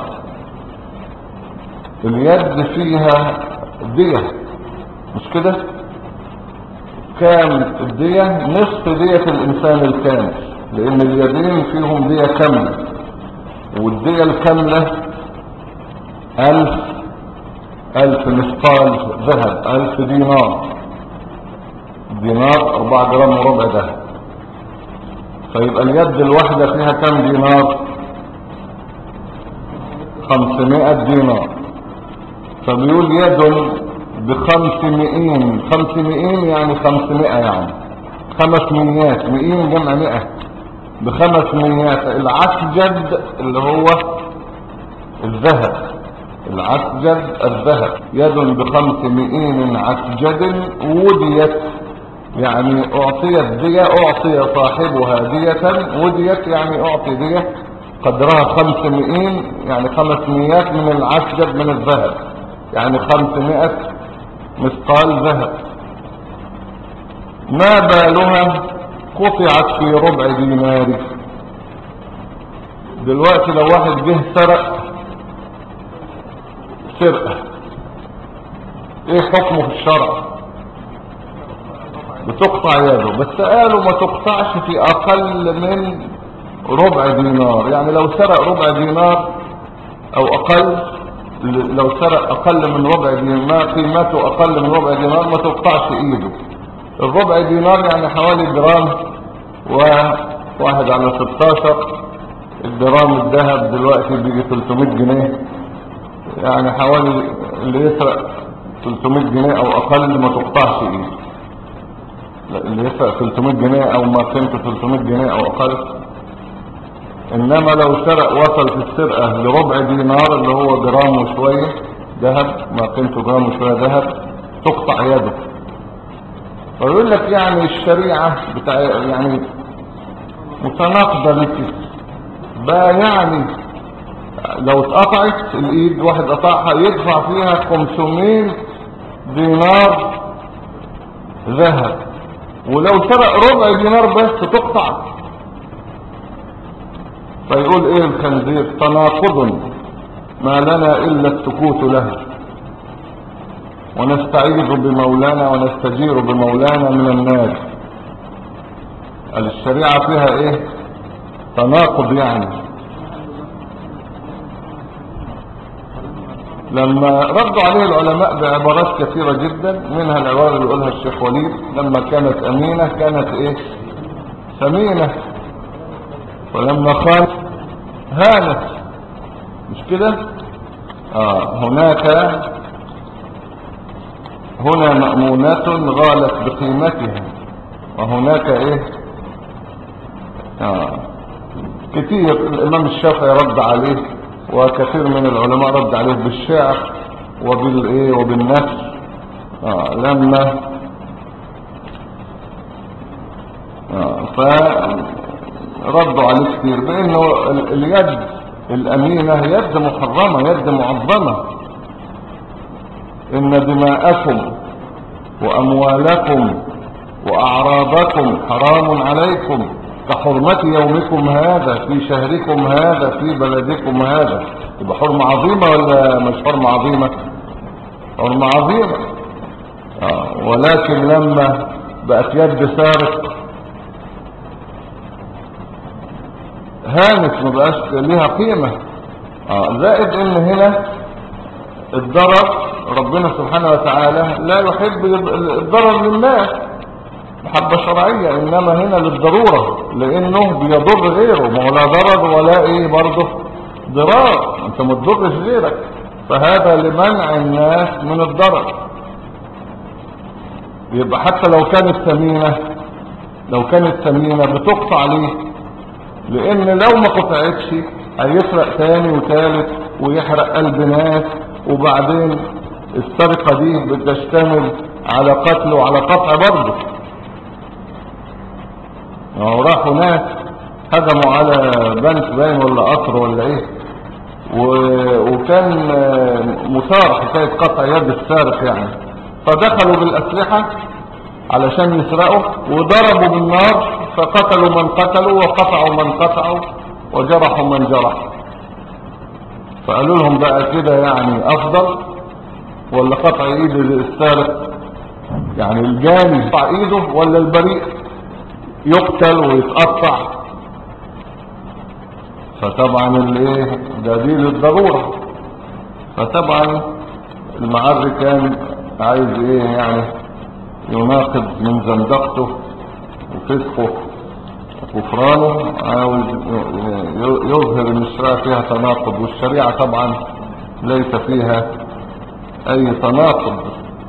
اليد فيها دية، مش كده؟ كام الدية؟ نصف دية الانسان الكامل، لان اليدين فيهم دية كاملة، والدية الكاملة 1000 مثقال ذهب، 1000 دينار 4 جرام وربع ذهب. فيبقى اليد الواحدة فيها كام دينار؟ 500 دينار. فبيقول يد ب500، 500 يعني 500، يعني 500، 100 جمع 100، ب500 العسجد اللي هو الذهب، العسجد الذهب. يد ب500 عسجد وديت، يعني اعطيت دية، اعطي صاحبها دية، وديت يعني اعطي دية قدرها 500، يعني 500 من العسجد من الذهب، يعني 500 مثقال ذهب. ما بالها قطعت في ربع دينار؟ دلوقتي لو واحد جه سرقة ايه حكمه في الشرع؟ بتقطع يده، بس قالوا ما تقطعش في اقل من ربع دينار. يعني لو سرق ربع دينار او اقل، لو سرق اقل من ربع دينار، قيمته اقل من ربع دينار، ما تقطعش ايده. الربع دينار يعني حوالي جرام و1/16. الجرام الذهب دلوقتي بيجي 300 جنيه، يعني حوالي اللي يسرق 300 جنيه او اقل ما تقطعش ايده. اللي يسرق 300 جنيه او ما قيمته 300 جنيه او اقل. انما لو سرق وصل في السرقة لربع دينار اللي هو جرام وشوية ذهب، ما قيمته جرام وشوية ذهب، تقطع يده. ويقول لك يعني الشريعة يعني متناقضة لك بقى، يعني لو اتقطعت الايد، واحد قطعها يدفع فيها 500 دينار ذهب، ولو سرق ربع دينار بس تقطع. فيقول ايه الخنزير؟ تناقض ما لنا الا السكوت له، ونستعيذ بمولانا ونستجير بمولانا من النار. قال الشريعة فيها ايه؟ تناقض يعني. لما ردوا عليه العلماء بعبارات كثيرة جدا، منها العبارة اللي قولها الشيخ وليد: لما كانت امينة كانت ايه؟ ثمينة، ولما خانت هانت. مش كده؟ هنا مأمونات غالت بقيمتها، وهناك ايه؟ كتير. الامام الشافعي رد عليه، وكثير من العلماء رد عليه بالشعر وبالايه وبالنثر. لما فردوا عليه كتير بانه اليد الامينة يد محرمة، يد معظمة. ان دماءكم واموالكم واعراضكم حرام عليكم كحرمة يومكم هذا في شهركم هذا في بلدكم هذا. يبقى حرمة عظيمة ولا مش حرمة عظيمة؟ حرمة عظيمة. ولكن لما بقت يد سارق هانت، ما بقاش ليها قيمة. زائد ان هنا الضرر، ربنا سبحانه وتعالى لا يحب الضرر للناس محبة شرعية، انما هنا للضرورة، لانه بيضر غيره. ما هو لا ضرر ولا ايه برضه ضرار، انت ما تضرش غيرك، فهذا لمنع الناس من الضرر. يبقى حتى لو كانت ثمينة بتقطع ليه؟ لان لو ما قطعتش هيسرق تاني وثالث ويحرق قلب ناس، وبعدين السرقة دي بتشتمل على قتل وعلى قطع برضه. راحوا ناس هجموا على بنك باين ولا قطر ولا ايه، وكان مثار حكاية قطع يد السارق يعني، فدخلوا بالأسلحة علشان يسرقوا، وضربوا بالنار، فقتلوا من قتلوا وقطعوا من قطعوا وجرحوا من جرح. فقالوا لهم بقى كده يعني افضل ولا قطع ايد السارق؟ يعني الجاني يقطع ايده ولا البريء يقتل ويتقطع؟ فطبعا الايه ده دي للضرورة. فطبعا المعري كان عايز ايه يعني؟ يناقض من زندقته وفسقه وكفرانه، عاوز يظهر ان الشريعة فيها تناقض، والشريعة طبعا ليس فيها اي تناقض.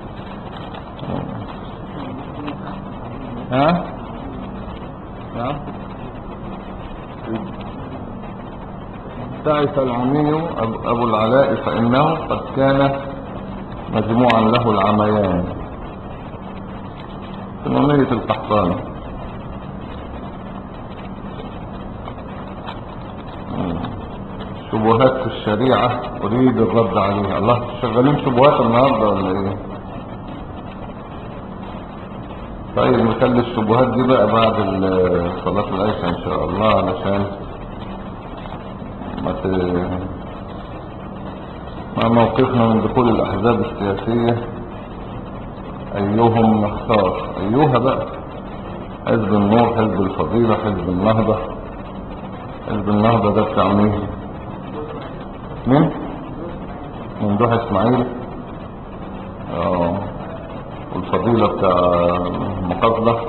تعس العمي ابو العلاء فانه قد كان مجموعا له العميان، ثمانية القحطاني. شبهات في الشريعة أريد الرد عليها. الله، شغالين شبهات النهاردة ولا ايه؟ طيب نخلي الشبهات دي بقى بعد صلاة العشاء ان شاء الله، علشان ما موقفنا من دخول الأحزاب السياسية. أيهم نختار؟ أيها بقى، حزب النور، حزب الفضيلة، حزب النهضة. حزب النهضة ده بتاع مين؟ ممدوح اسماعيل. والفضيلة بتاع مقاصدة.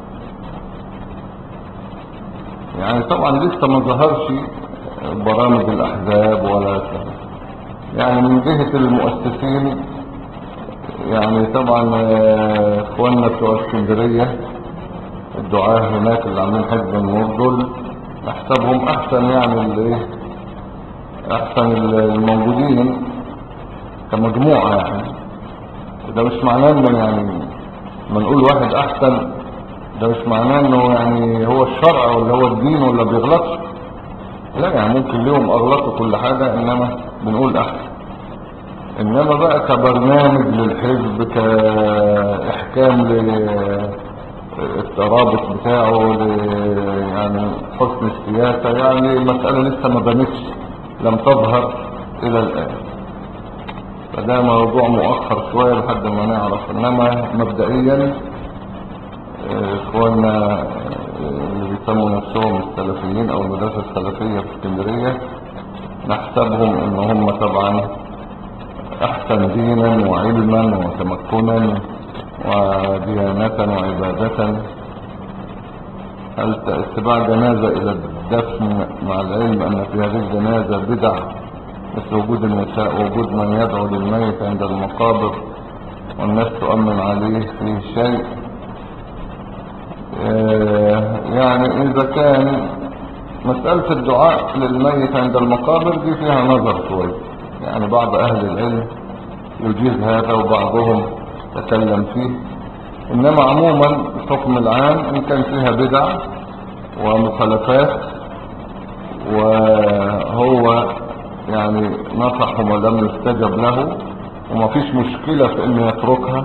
يعني طبعا لسه ما ظهرش برامج الأحزاب ولا يعني من جهة المؤسسين. يعني طبعا اخواننا بتوع اسكندرية الدعاة هناك اللي عاملين حزب النور دول احسبهم احسن، يعني اللي احسن الموجودين كمجموعة. يعني ده مش معناه ان يعني ما نقول واحد احسن ده مش معناه انه يعني هو الشرع ولا هو الدين ولا بيغلطش، لا يعني ممكن ليهم اغلطوا كل حاجة، انما بنقول احسن. انما بقى كبرنامج للحزب، كاحكام للترابط بتاعه، يعني حسن السياسة، يعني المسألة لسه ما بنتش، لم تظهر الى الان، فده موضوع مؤخر شوية لحد ما نعرف. انما مبدئيا اخواننا اللي بيسموا نفسهم السلفيين او المدرسة السلفية في اسكندرية، نحسبهم ان هم طبعا احسن دينا وعلما وتمكنا وديانة وعبادة. هل اتباع جنازة الى الدفن مع العلم ان في هذه الجنازة بدع، مثل وجود النساء ووجود من يدعو للميت عند المقابر والناس تؤمن عليه فيه شيء؟ يعني اذا كان مسألة الدعاء للميت عند المقابر دي فيها نظر شوية، يعني بعض اهل العلم يجيز هذا وبعضهم تكلم فيه. انما عموما الحكم العام ان كان فيها بدع ومخالفات وهو يعني نصح وما لم يستجب له وما فيش مشكلة في انه يتركها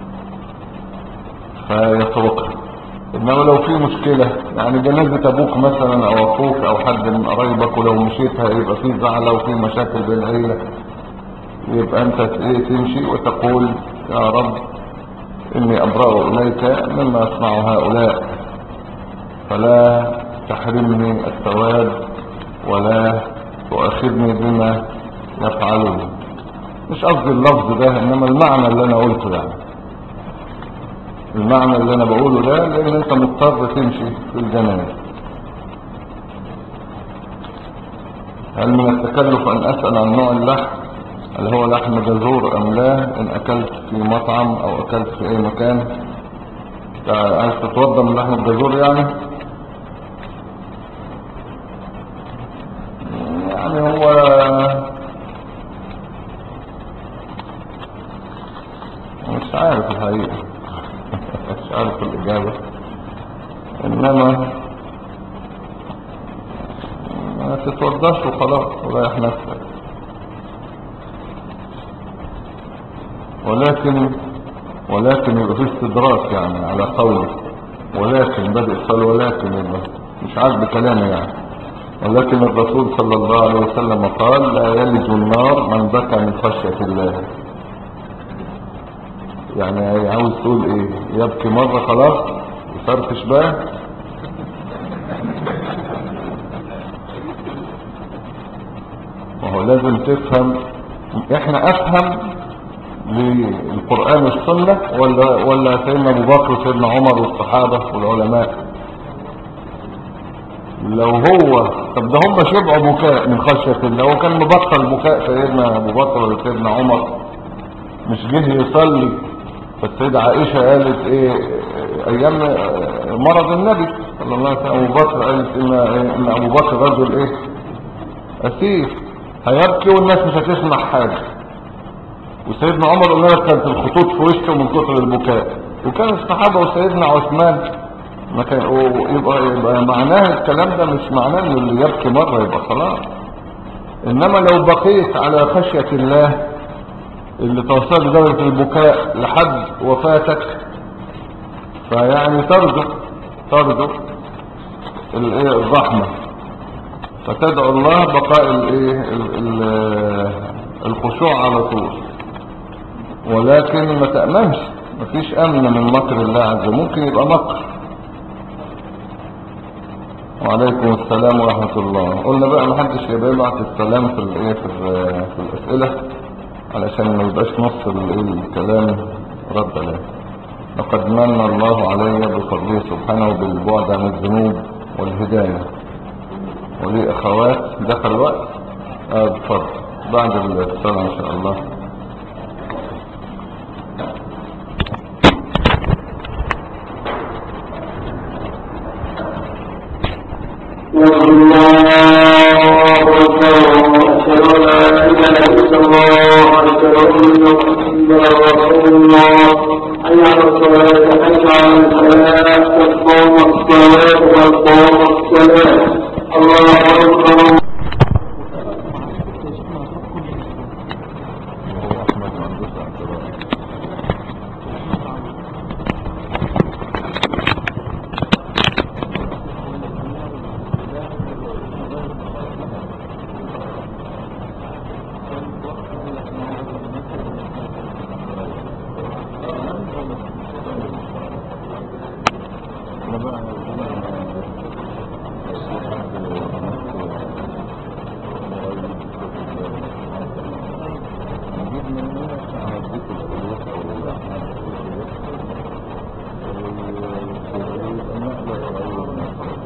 فيتركها. انما لو في مشكلة، يعني جنازة ابوك مثلا او اخوك او حد من قرايبك، ولو مشيتها يبقى في زعلة وفي مشاكل بين العيلة، يبقى انت تمشي وتقول يا رب اني ابرأ اليك مما يصنع هؤلاء، فلا تحرمني الثواب ولا تؤاخذني بما يفعلون. مش قصدي اللفظ ده، انما المعنى اللي انا قلته، يعني المعنى اللي انا بقوله ده، لان انت مضطر تمشي في الجنازة. هل من التكلف ان اسأل عن نوع اللحم، هل هو لحم جزور ام لا، ان اكلت في مطعم او اكلت في اي مكان؟ عايز تتوضى من لحم الجزور يعني هو مش عارف الحقيقة مش عارف الاجابة، انما ما تتوضاش وخلاص وريح نفسك. ولكن يبقى في استدراك يعني على قوله، ولكن بدأ قال ولكن يبقى مش عاجب كلامه يعني. ولكن الرسول صلى الله عليه وسلم قال لا يلج النار من بكى من خشية الله. يعني عاوز تقول ايه؟ يبكي مرة خلاص يفرفش بقى؟ وهو لازم تفهم، احنا افهم للقرآن والسنة ولا سيدنا ابو بكر وسيدنا عمر والصحابة والعلماء؟ لو هو طب ده هم شبعوا بكاء من خشية الله، هو كان مبطل بكاء سيدنا ابو بكر ولا سيدنا عمر؟ مش جه يصلي فالسيدة عائشة قالت ايه ايام مرض النبي صلى الله عليه وسلم، ابو بكر قالت ان ابو بكر رجل ايه اسير هيبكي والناس مش هتسمع حاجة. وسيدنا عمر قلنا لك كانت الخطوط في وشه من كتر البكاء، وكان الصحابة وسيدنا عثمان ما كان. يبقى معناه الكلام ده مش معناه ان اللي يبكي مرة يبقى خلاص، انما لو بقيت على خشية الله اللي توصل لدرجة البكاء لحد وفاتك، فيعني ترجو الرحمة، فتدعو الله بقاء الخشوع على طول. ولكن ما تأمنش، مفيش امن من مكر الله عز وجل، ممكن يبقى مكر. وعليكم السلام ورحمة الله. قلنا بقى محدش يبقى يبعت السلام في الاسئلة علشان ما يبقاش نص الكلام رد عليه. لقد من الله علي بفضله سبحانه بالبعد عن الذنوب والهداية، ولي اخوات دخل الوقت بفضل بعد الصلاة ان شاء الله. حي على الصلاة حي على الفلاح. أقام الصلاة الله أكبر. وهو أحمد ما عندوش اعتراض. أنا بقى نجيب من هنا عشان أديك الفلوس أو الأحمد ويبقى النقلة قريبة من الفلوس.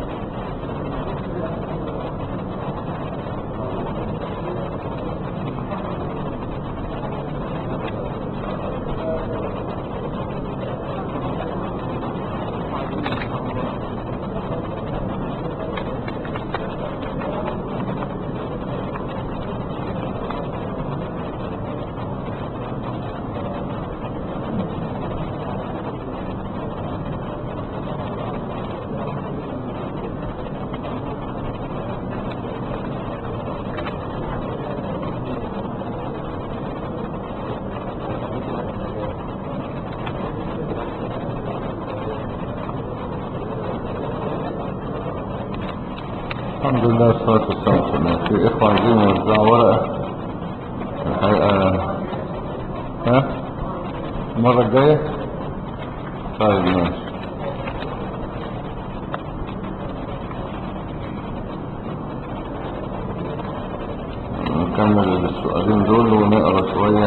الحمد لله والصلاة والسلام على رسول الله. في إخوة عايزين يوزعوا ورقة الحقيقة. ها المرة الجاية؟ طيب ماشي. نكمل السؤالين دول ونقرأ شوية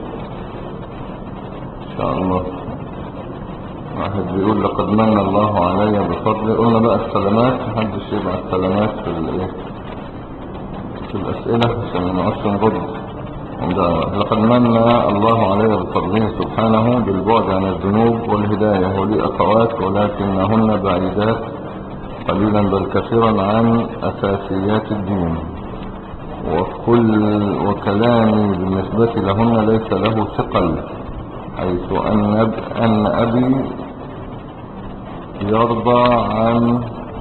إن شاء الله. واحد بيقول لقد من الله علي بفضله. قلنا بقى السلامات، محدش يبعت سلامات في الأسئلة عشان ما نقعدش نرد. لقد من الله علي بفضله سبحانه بالبعد عن الذنوب والهداية، ولي أخوات ولكنهن بعيدات قليلا بل كثيرا عن أساسيات الدين، وكلامي بالنسبة لهن ليس له ثقل، حيث أن أبي يرضى عن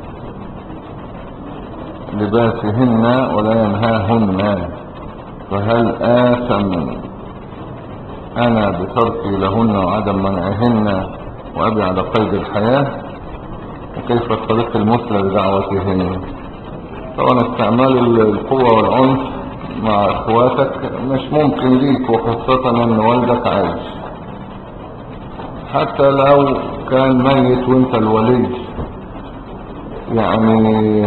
لباسهن ولا ينهاهن، فهل آثم أنا بتركي لهن وعدم منعهن وأبي على قيد الحياة؟ وكيف الطريق المثلى لدعوتهن؟ طبعا استعمال القوة والعنف مع اخواتك مش ممكن ليك، وخاصة ان والدك عايش. حتى لو كان ميت وانت الولي، يعني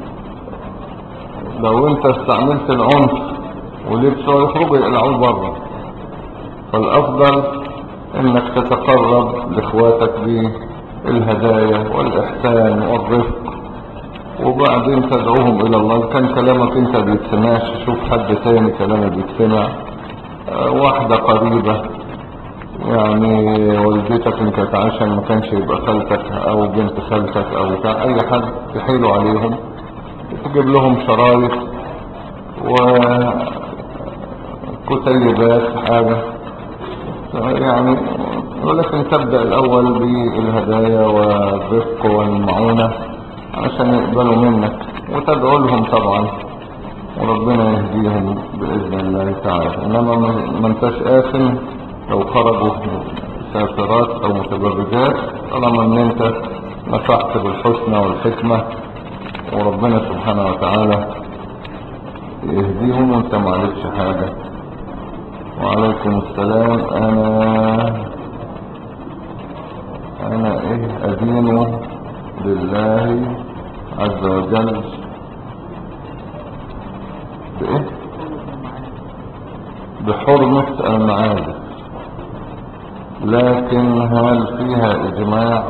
لو انت استعملت العنف ولبسوا يخرجوا يقلعوه بره، فالافضل انك تتقرب لاخواتك بالهدايا والاحسان والرفق، وبعدين تدعوهم الى الله. كان كلامك انت بيتسمعش، شوف حد تاني كلامه بيتسمع. واحدة قريبة، يعني والدتك ان كانت عايشة ما كانش يبقى خالتك او بنت خالتك او بتاع، اي حد تحيلوا عليهم تجيب لهم شرايط وكتيبات حاجة يعني، ولكن تبدأ الاول بالهدايا والرفق والمعونة عشان يقبلوا منك، وتدعو لهم طبعا وربنا يهديهم بإذن الله تعالى. إنما ما انتش آثم لو خرجوا سافرات أو متبرجات، طالما ان انت نصحت بالحسنى والحكمة، وربنا سبحانه وتعالى يهديهم وانت ما عليكش حاجة. وعليكم السلام. انا ادين لله عز وجل بإيه؟ بحرمة المعازف، لكن هل فيها إجماع؟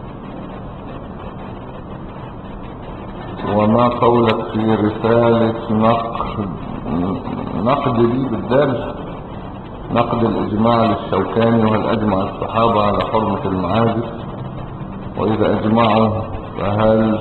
وما قولك في رسالة نقد دي بالدال، نقد الإجماع للشوكاني، وهل أجمع الصحابة على حرمة المعازف؟ وإذا أجمعوا فهل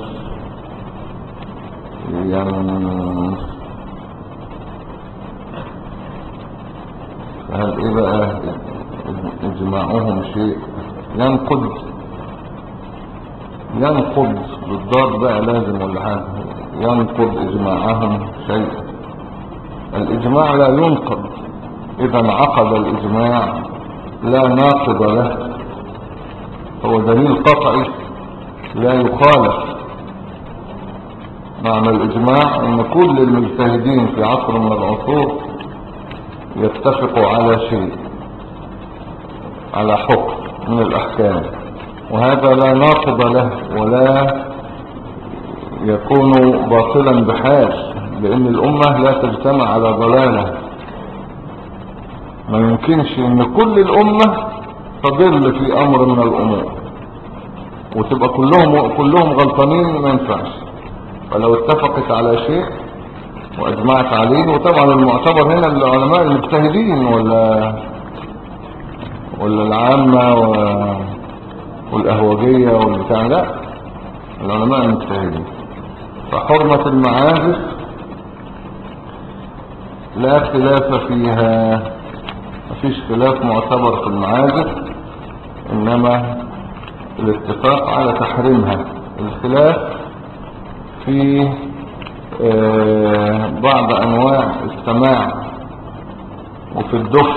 فهل إيه بقى إجماعهم شيء ينقد؟ ينقض بالضاد بقى لازم ولا حاجة، ينقض إجماعهم شيء. الإجماع لا ينقض، إذا انعقد الإجماع لا ناقض له، هو دليل قطعي لا يخالف. معنى الإجماع أن كل المجتهدين في عصر من العصور يتفقوا على شيء، على حكم من الأحكام، وهذا لا ناقض له ولا يكون باطلا بحال، لأن الأمة لا تجتمع على ضلالة. ما يمكنش أن كل الأمة تضل في أمر من الأمور وتبقى كلهم غلطانين، ما ينفعش. فلو اتفقت على شيء وأجمعت عليه، وطبعا المعتبر هنا العلماء المجتهدين ولا العامة والأهوجية والبتاع، لا، العلماء المجتهدين. فحرمة المعازف لا خلاف فيها، مفيش خلاف معتبر في المعازف، إنما الاتفاق على تحريمها. الخلاف في بعض أنواع السماع وفي الدف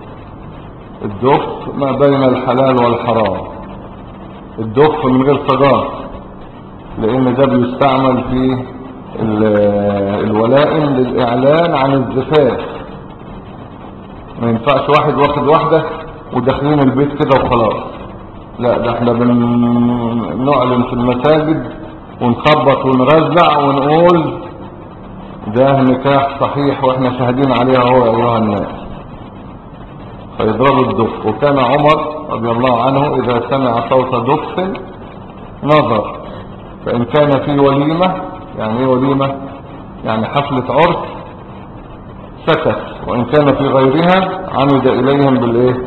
ما بين الحلال والحرام. الدف من غير صداق، لأن ده بيستعمل في الولائم للإعلان عن الزفاف. ما ينفعش واحد واخد واحدة وداخلين البيت كده وخلاص، لا، ده احنا بنعلن في المساجد ونخبط ونرزع ونقول ده نكاح صحيح واحنا شاهدين عليها هو يا ايها الناس، فيضربوا الدف. وكان عمر رضي الله عنه اذا سمع صوت دف نظر، فان كان في وليمة، يعني ايه وليمة؟ يعني حفلة عرس، سكت، وان كان في غيرها عمد اليهم بالايه؟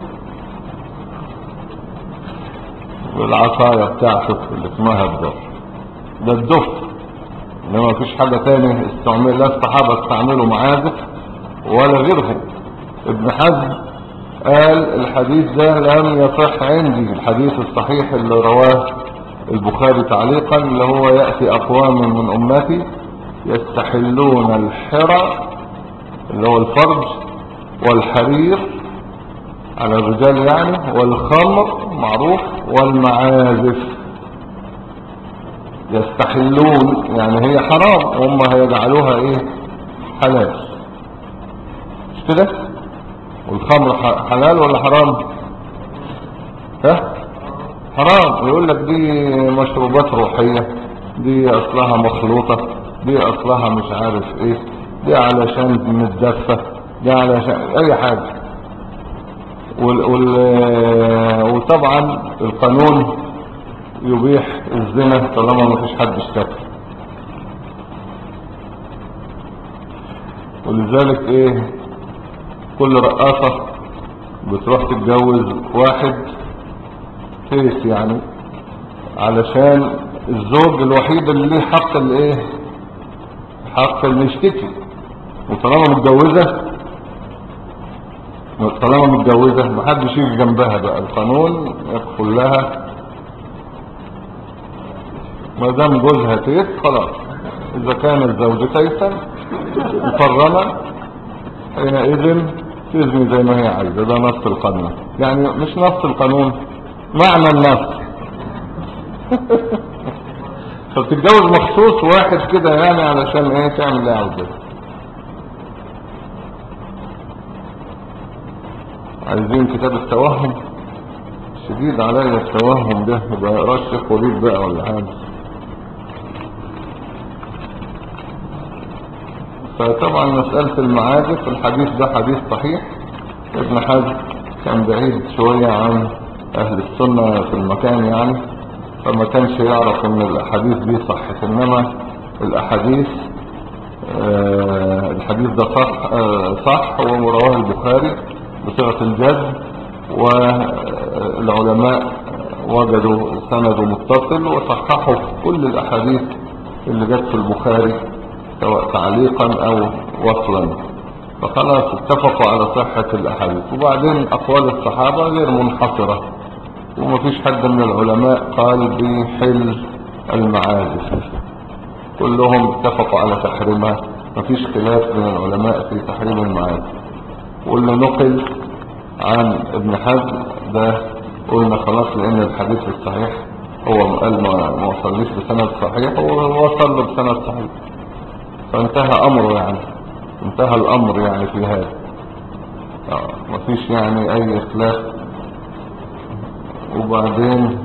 بالعصاية بتاعته اللي اسمها الدف. ده الدف، انما مفيش حاجة تاني استعمل، لا الصحابة استعملوا معازف ولا غيرهم. ابن حزم قال الحديث ده لم يصح عندي، الحديث الصحيح اللي رواه البخاري تعليقا، اللي هو يأتي أقوام من أمتي يستحلون الحرى اللي هو الفرج والحرير على الرجال يعني، والخمر معروف، والمعازف. يستحلون يعني هي حرام، وهم هيجعلوها ايه؟ حلال، مش كده؟ والخمر حلال ولا حرام؟ ها؟ حرام. يقول لك دي مشروبات روحية، دي اصلها مخلوطة، دي اصلها مش عارف ايه، دي علشان متدفى، دي علشان اي حاجة. وطبعا القانون يبيح الزنا طالما ما فيش حد اشتكى. ولذلك ايه، كل رقاصة بتروح تتجوز واحد كيس يعني، علشان الزوج الوحيد اللي ليه حق الايه، حق اللي يشتكي. وطالما متجوزة محدش يجي جنبها بقى، القانون يقفل لها. ما دام جوزها تيس خلاص، اذا كان الزوج تيسا مفرما حينئذ تزني زي ما هي عايزة. ده نص القانون، يعني مش نص القانون، معنى النص. فبتتجوز مخصوص واحد كده يعني علشان ايه؟ تعمل اللي عاوزاه. عايزين كتاب التوهم، شديد عليا التوهم ده، يبقى يقرا الشيخ وليد بقى ولا حاجه. فطبعا مسألة المعازف، الحديث ده حديث صحيح. ابن حزم كان بعيد شوية عن اهل السنة في المكان يعني، فما كانش يعرف ان الاحاديث دي صحت. انما الاحاديث الحديث ده صح ورواه البخاري بصيغة الجزم، والعلماء وجدوا سنده متصل وصححوا كل الاحاديث اللي جت في البخاري سواء تعليقا او وصلا، فخلاص اتفقوا على صحة الاحاديث. وبعدين اقوال الصحابة غير منحصرة، ومفيش حد من العلماء قال بحل المعازف، كلهم اتفقوا على تحريمها، مفيش خلاف من العلماء في تحريم المعازف. واللي نقل عن ابن حزم ده قلنا خلاص، لان الحديث الصحيح هو قال ما وصلنيش بسند صحيح، هو وصل له بسند صحيح، فانتهى امره يعني، انتهى الامر يعني في هذا. مفيش يعني اي خلاف. وبعدين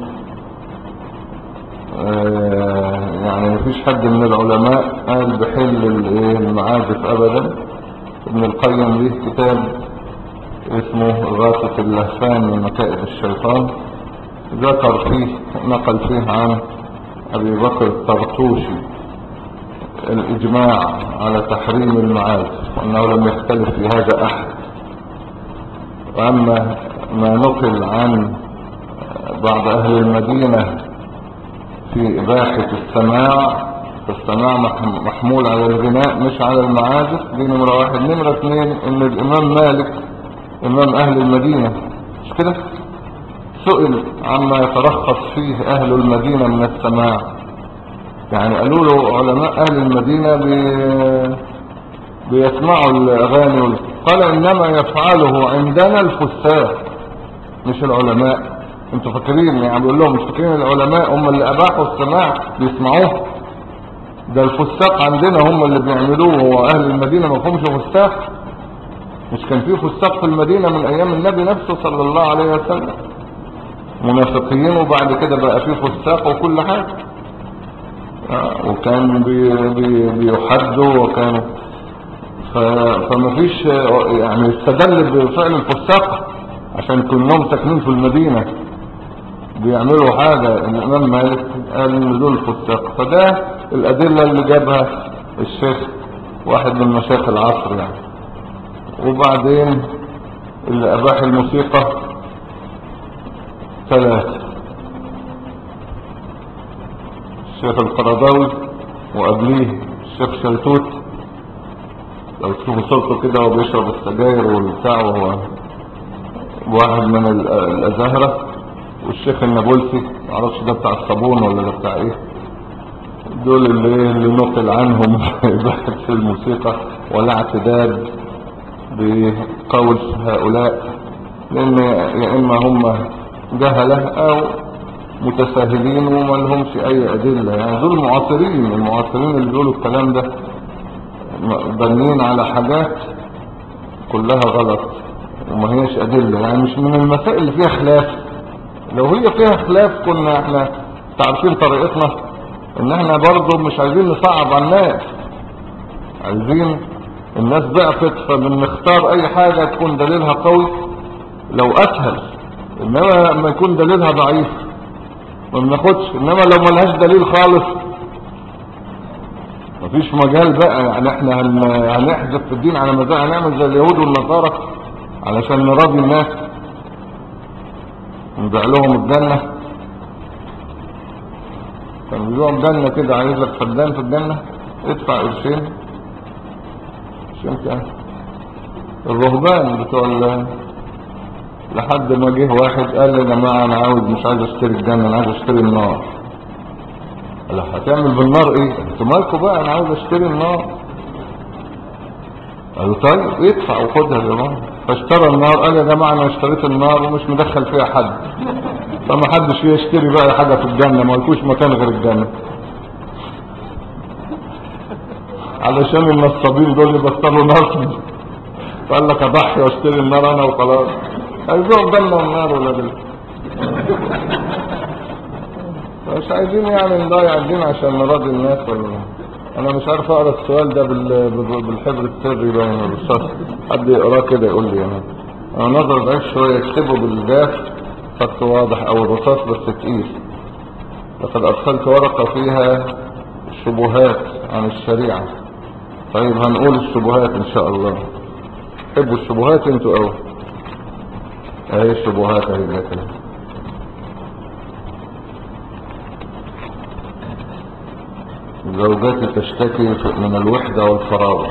يعني مفيش حد من العلماء قال بحل المعازف ابدا. ابن القيم ليه كتاب اسمه غاثة اللهفان من مكائد الشيطان، ذكر فيه نقل فيه عن ابي بكر الطرطوشي الاجماع على تحريم المعازف، وانه لم يختلف في هذا احد. واما ما نقل عن بعض اهل المدينة في اباحة السماع، فالسماع محمول على الغناء مش على المعازف، دي نمرة واحد. نمرة اثنين ان الامام مالك امام اهل المدينة مش كده سئل عما يترخص فيه اهل المدينة من السماع، يعني قالوا له علماء اهل المدينة بيسمعوا الاغاني، قال انما يفعله عندنا الفساق مش العلماء. انتوا فاكرين يعني بيقول لهم مش فاكرين العلماء هم اللي اباحوا السماع بيسمعوه؟ ده الفساق عندنا هم اللي بيعملوه، واهل المدينة ما فهمش فساق. مش كان فيه فساق في المدينة من ايام النبي نفسه صلى الله عليه وسلم، منافقين، وبعد كده بقى فيه فساق وكل حاجة. وكان بيحدوا وكانوا فما فيش يعني استدل بفعل الفساق عشان كلهم ساكنين في المدينة بيعملوا حاجة. الامام مالك قال ان دول فساق، فده الادلة اللي جابها الشيخ واحد من مشايخ العصر يعني. وبعدين اللي اباح الموسيقى ثلاثة: الشيخ القرضاوي، وقبليه الشيخ شلتوت، لو تشوفوا صورته كده وهو بيشرب السجاير والبتاع وهو واحد من الازهرة، والشيخ النابلسي معرفش ده بتاع الصابون ولا ده بتاع ايه. دول اللي نقل عنهم اباحة الموسيقى ولا اعتداد بقول هؤلاء، لان يا اما هم جهلة او متساهلين وما لهمش اي ادلة. يعني دول المعاصرين اللي بيقولوا الكلام ده بنين على حاجات كلها غلط وما هيش ادلة، يعني مش من المسائل اللي فيها خلاف. لو هي فيها خلاف كنا احنا تعرفين طريقتنا ان احنا برضو مش عايزين نصعب على الناس، عايزين الناس ضعفت فبنختار اي حاجة تكون دليلها قوي لو اسهل، انما لما يكون دليلها ضعيف ما بناخدش. انما لو ملهاش دليل خالص مفيش مجال بقى، يعني احنا هنحذف في الدين على مزاج، هنعمل زي اليهود والنصارى علشان نراضي الناس نبيع لهم الجنة. كانوا بيبيعوا الجنة كده، عايز لك فدان في الجنة ادفع قرشين كان الرهبان بتوع لحد ما جه واحد قال لي يا جماعة انا مش عايز اشتري الجنة، انا عايز اشتري النار. قال هتعمل بالنار ايه؟ انتوا مالكوا بقى، انا عاوز اشتري النار. قالوا طيب ادفع وخدها يا جماعة. فاشترى النار، قال يا جماعة انا اشتريت النار ومش مدخل فيها حد، فما حدش يشتري بقى حاجة في الجنة، ما لكوش مكان غير الجنة. علشان النصابين دول يبطلوا نصب، فقال لك اضحي واشتري النار انا وخلاص. عايزوهم جنة النار ولا دل. مش عايزين يعني نضيع الدين عشان نراضي الناس ولا. انا مش عارف اقرا السؤال ده بالحبر السري باين الرصاص، حد يقراه كده يقول لي يعني. انا نظر ضعيف شويه، يكتبه بالجاف خط واضح او الرصاص بس تقيل. لقد ارسلت ورقه فيها شبهات عن الشريعه. طيب هنقول الشبهات ان شاء الله. تحبوا الشبهات انتوا قوي؟ اهي الشبهات اهي كده. زوجتي تشتكي من الوحدة والفراغ،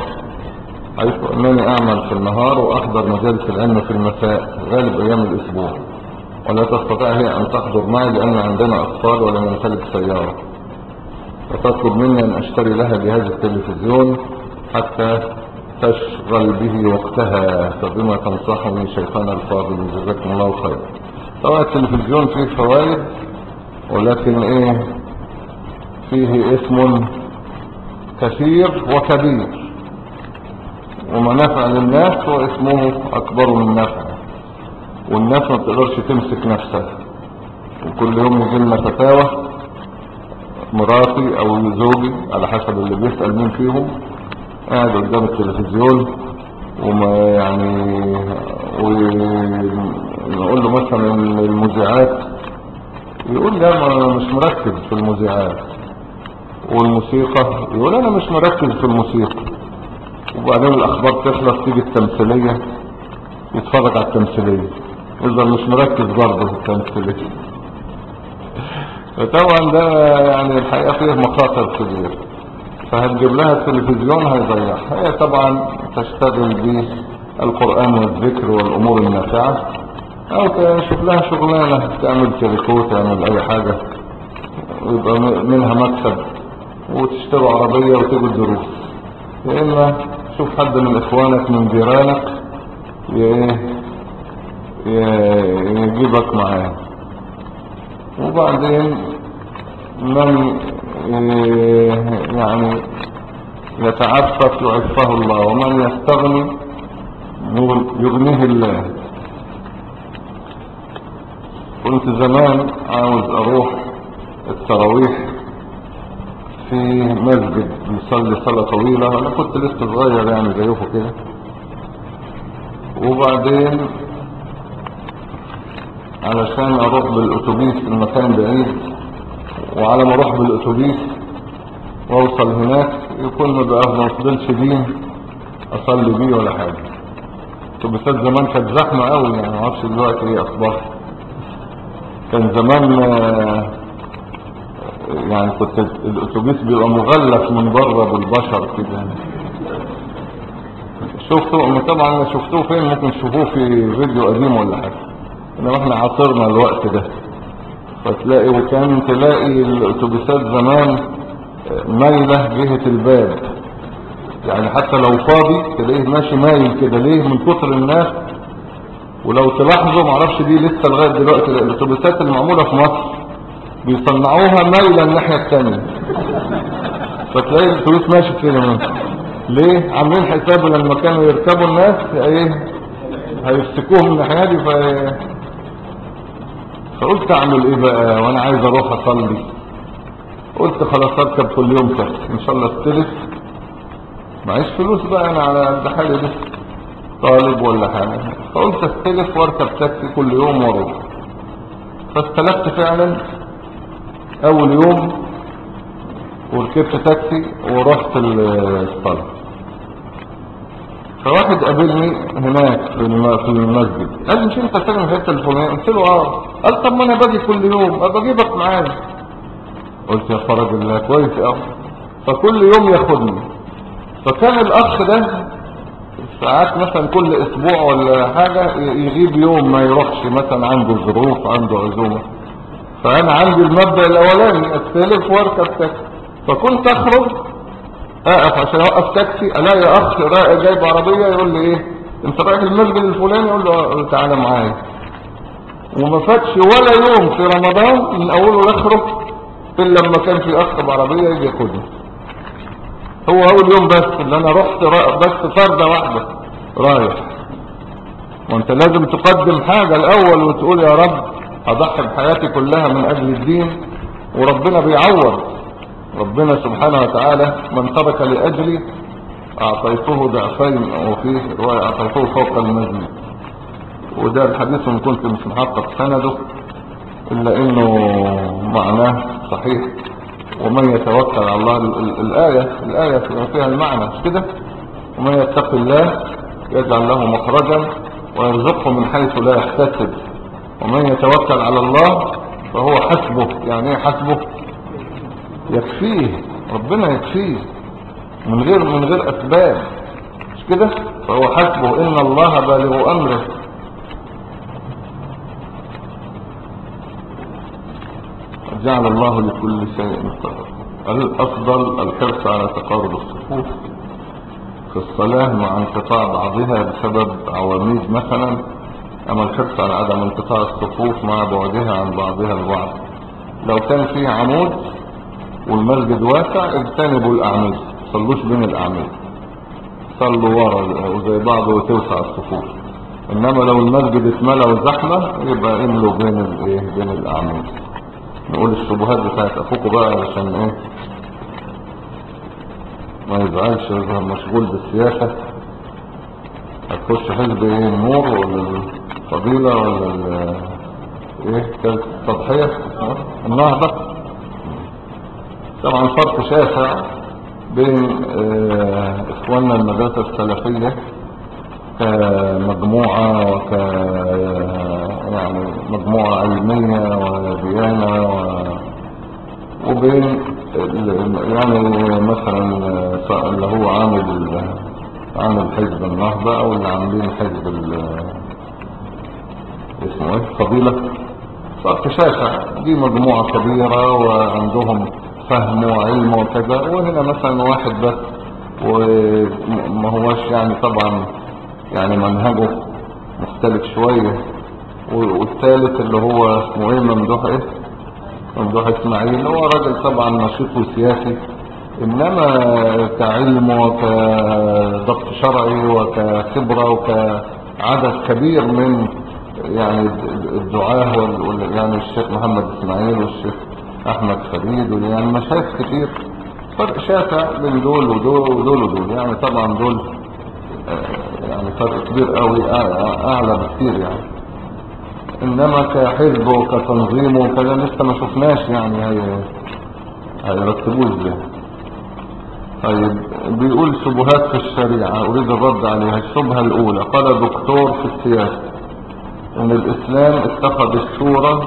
حيث أنني أعمل في النهار وأحضر مجالس العلم في المساء غالب أيام الأسبوع، ولا تستطيع هي أن تحضر معي لأن عندنا أطفال ولا نمتلك سيارة، فتطلب مني أن أشتري لها جهاز التلفزيون حتى تشغل به وقتها، فبما تنصحني شيخنا الفاضل؟ جزاكم الله خير. طبعا التلفزيون فيه فوائد، ولكن فيه اسم كثير وكبير، ومنافع للناس واسمه أكبر من نفع، والناس ما بتقدرش تمسك نفسها، وكل يوم يجي لنا فتاوى، مراتي او زوجي على حسب اللي بيسأل مين فيهم قاعد قدام التلفزيون وما يعني، ونقول له مثلا المذيعات يقول لي انا مش مركز في المذيعات، والموسيقى يقول انا مش مركز في الموسيقى، وبعدين الاخبار تخلص تيجي التمثيلية يتفرج على التمثيلية، يفضل مش مركز برضه في التمثيلية. فطبعا ده يعني الحقيقة فيه مخاطر كبيرة، فهتجيب لها التلفزيون هيضيعها. هي طبعا تشتغل بالقرآن والذكر والأمور النافعة، أو تشوف لها شغلانة تعمل تريكو، تعمل أي حاجة ويبقى منها مكسب، وتشتروا عربية وتجوا الدروس، يا إما شوف حد من إخوانك من جيرانك يجيبك معاه. وبعدين من يعني يتعفف يعفه الله، ومن يستغني يغنيه الله. كنت زمان عاوز اروح التراويح في مسجد بيصلي صلاة طويلة، انا كنت لسه صغير يعني زيكم كده، وبعدين علشان اروح بالاتوبيس المكان بعيد، وعلى ما اروح بالاتوبيس واوصل هناك يكون ما فضلش دين اصلي بيه ولا حاجه. الاتوبيسات زمان كانت زحمه قوي، يعني ما اعرفش دلوقتي ايه اخبارها. كان زمان يعني كنت الاتوبيس بيبقى مغلف من بره بالبشر كده. شفتوا طبعا شفتوه فين؟ ممكن تشوفوه في فيديو قديم ولا حاجه، انما احنا عاصرنا الوقت ده. فتلاقي وكان تلاقي الاتوبيسات زمان مايله جهه الباب، يعني حتى لو فاضي تلاقيه ماشي مايل كده. ليه؟ من كتر الناس. ولو تلاحظوا معرفش دي لسه لغايه دلوقتي، الاتوبيسات المعموله في مصر بيصنعوها مايله الناحيه الثانيه، فتلاقي الاتوبيس ماشي كده. ليه؟ عاملين حساب لما كانوا يركبوا الناس هيفتكوهم من الناحيه دي. فقلت اعمل ايه بقى وانا عايز اروح اصلي؟ قلت خلاص اركب كل يوم تاكسي ان شاء الله استلف، معيش فلوس بقى انا على قد حالي دي، طالب ولا حاجه. فقلت استلف واركب تاكسي كل يوم واروح. فاستلفت فعلا اول يوم وركبت تاكسي ورحت الصلاه. فواحد قابلني هناك في المسجد قال مش انت ساكن في الحته الفلانيه؟ قلت له اه. قال طب ما انا باجي كل يوم، ابقى اجيبك معايا. قلت يا فرج الله كويس قوي. فكل يوم ياخدني. فكان الاخ ده ساعات مثلا كل اسبوع ولا حاجه يغيب يوم ما يروحش، مثلا عنده ظروف، عنده عزومه. فانا عندي المبدا الاولاني استلف واركب تاكسي. فكنت اخرج اقف عشان اوقف تاكسي، الاقي اخ جايب عربيه يقول لي ايه انت رايح المسجد الفلاني؟ اقول له تعالى معايا. وما فاتش ولا يوم في رمضان من اوله لاخره الا لما كان في اخ بعربيه يجي ياخدني. هو اول يوم بس اللي انا رحت بس فرده واحده رايح. وانت لازم تقدم حاجه الاول وتقول يا رب اضحي بحياتي كلها من اجل الدين، وربنا بيعوض. ربنا سبحانه وتعالى من ترك لأجلي أعطيته ضعفين، وفيه رواية أعطيته فوق المزيد. وده الحديث إن كنت مش محقق سنده إلا إنه معناه صحيح. ومن يتوكل على الله، الآية فيها المعنى مش كده؟ ومن يتق الله يجعل له مخرجا ويرزقه من حيث لا يحتسب، ومن يتوكل على الله فهو حسبه. يعني ايه حسبه؟ يكفيه، ربنا يكفيه من غير اسباب، مش كده؟ فهو حسبه ان الله بالغ امره. جعل الله لكل شيء قدر. الأفضل الحرص على تقارب الصفوف في الصلاة مع انقطاع بعضها بسبب عواميد مثلا، أما الحرص على عدم انقطاع الصفوف مع بعدها عن بعضها البعض. لو كان فيه عمود والمسجد واسع اجتنبوا الأعمود، صلوش بين الأعمود، صلوا ورا وزي بعض وتوسع الصفوف. إنما لو المسجد اتملى وزحمة يبقى املوا بين الأعمود. نقول الشبهات بتاعت أخوكوا بقى علشان ما يزعلش، يظهر مشغول بالسياسة. هتخش حزب النور ولا الفضيلة ولا كانت التضحية النهضة؟ طبعا فرق شاسع بين اخواننا المدرسة السلفية كمجموعة يعني مجموعة علمية وديانة وبين يعني مثلا اللي هو عامل حزب النهضة او اللي عاملين حزب اسمه فضيلة. فرق شاسع. دي مجموعة كبيرة وعندهم فهم وعلم وكذا، وهنا مثلا واحد بس وما هوش يعني طبعا يعني منهجه مختلف شوية. والثالث اللي هو اسمه ممدوح اسماعيل، هو راجل طبعا نشيط وسياسي، انما كعلم وكضبط شرعي وكخبرة وكعدد كبير من يعني الدعاة يعني الشيخ محمد اسماعيل والشيخ احمد فريد يعني مشايخ كتير. فرق شاسع بين دول ودول يعني طبعا دول يعني فرق كبير قوي اعلى بكتير يعني. انما كحزب وكتنظيم وكذا لسه ما شفناش يعني هيرتبوه ازاي. طيب بيقول شبهات في الشريعة اريد الرد عليها. الشبهة الاولى، قال دكتور في السياسة ان الاسلام اتخذ الشورى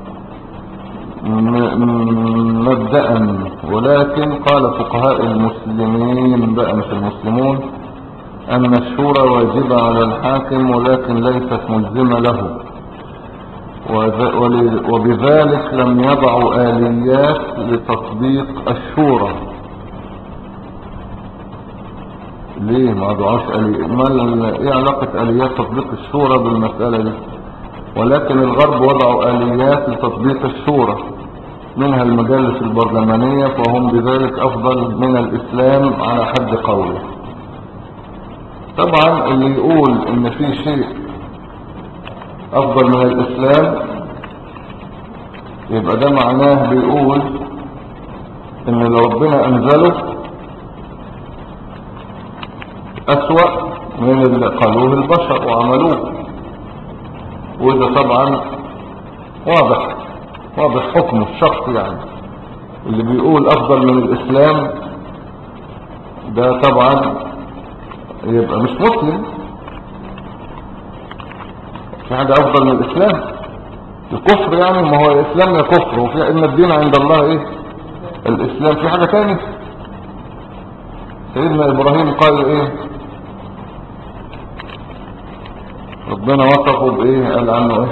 مبدأ، ولكن قال فقهاء المسلمين بقى مش المسلمون ان الشورى واجبة على الحاكم ولكن ليست ملزمة له، وبذلك لم يضعوا آليات لتطبيق الشورى. ليه ما ضعوش آليات؟ ايه علاقة آليات تطبيق الشورى بالمسألة دي؟ ولكن الغرب وضعوا آليات لتطبيق الشورى، منها المجالس البرلمانية، فهم بذلك أفضل من الإسلام على حد قوله. طبعا اللي يقول إن في شيء أفضل من الإسلام يبقى ده معناه بيقول إن اللي ربنا أنزله أسوأ من اللي قالوه البشر وعملوه. وده طبعا واضح حكمه الشخصي يعني. اللي بيقول افضل من الاسلام ده طبعا يبقى مش مسلم. في حاجة افضل من الاسلام؟ الكفر يعني، ما هو الاسلام يا كفر، وفي ان الدين عند الله الاسلام. في حاجة تاني؟ سيدنا ابراهيم قال ربنا وصفه قال عنه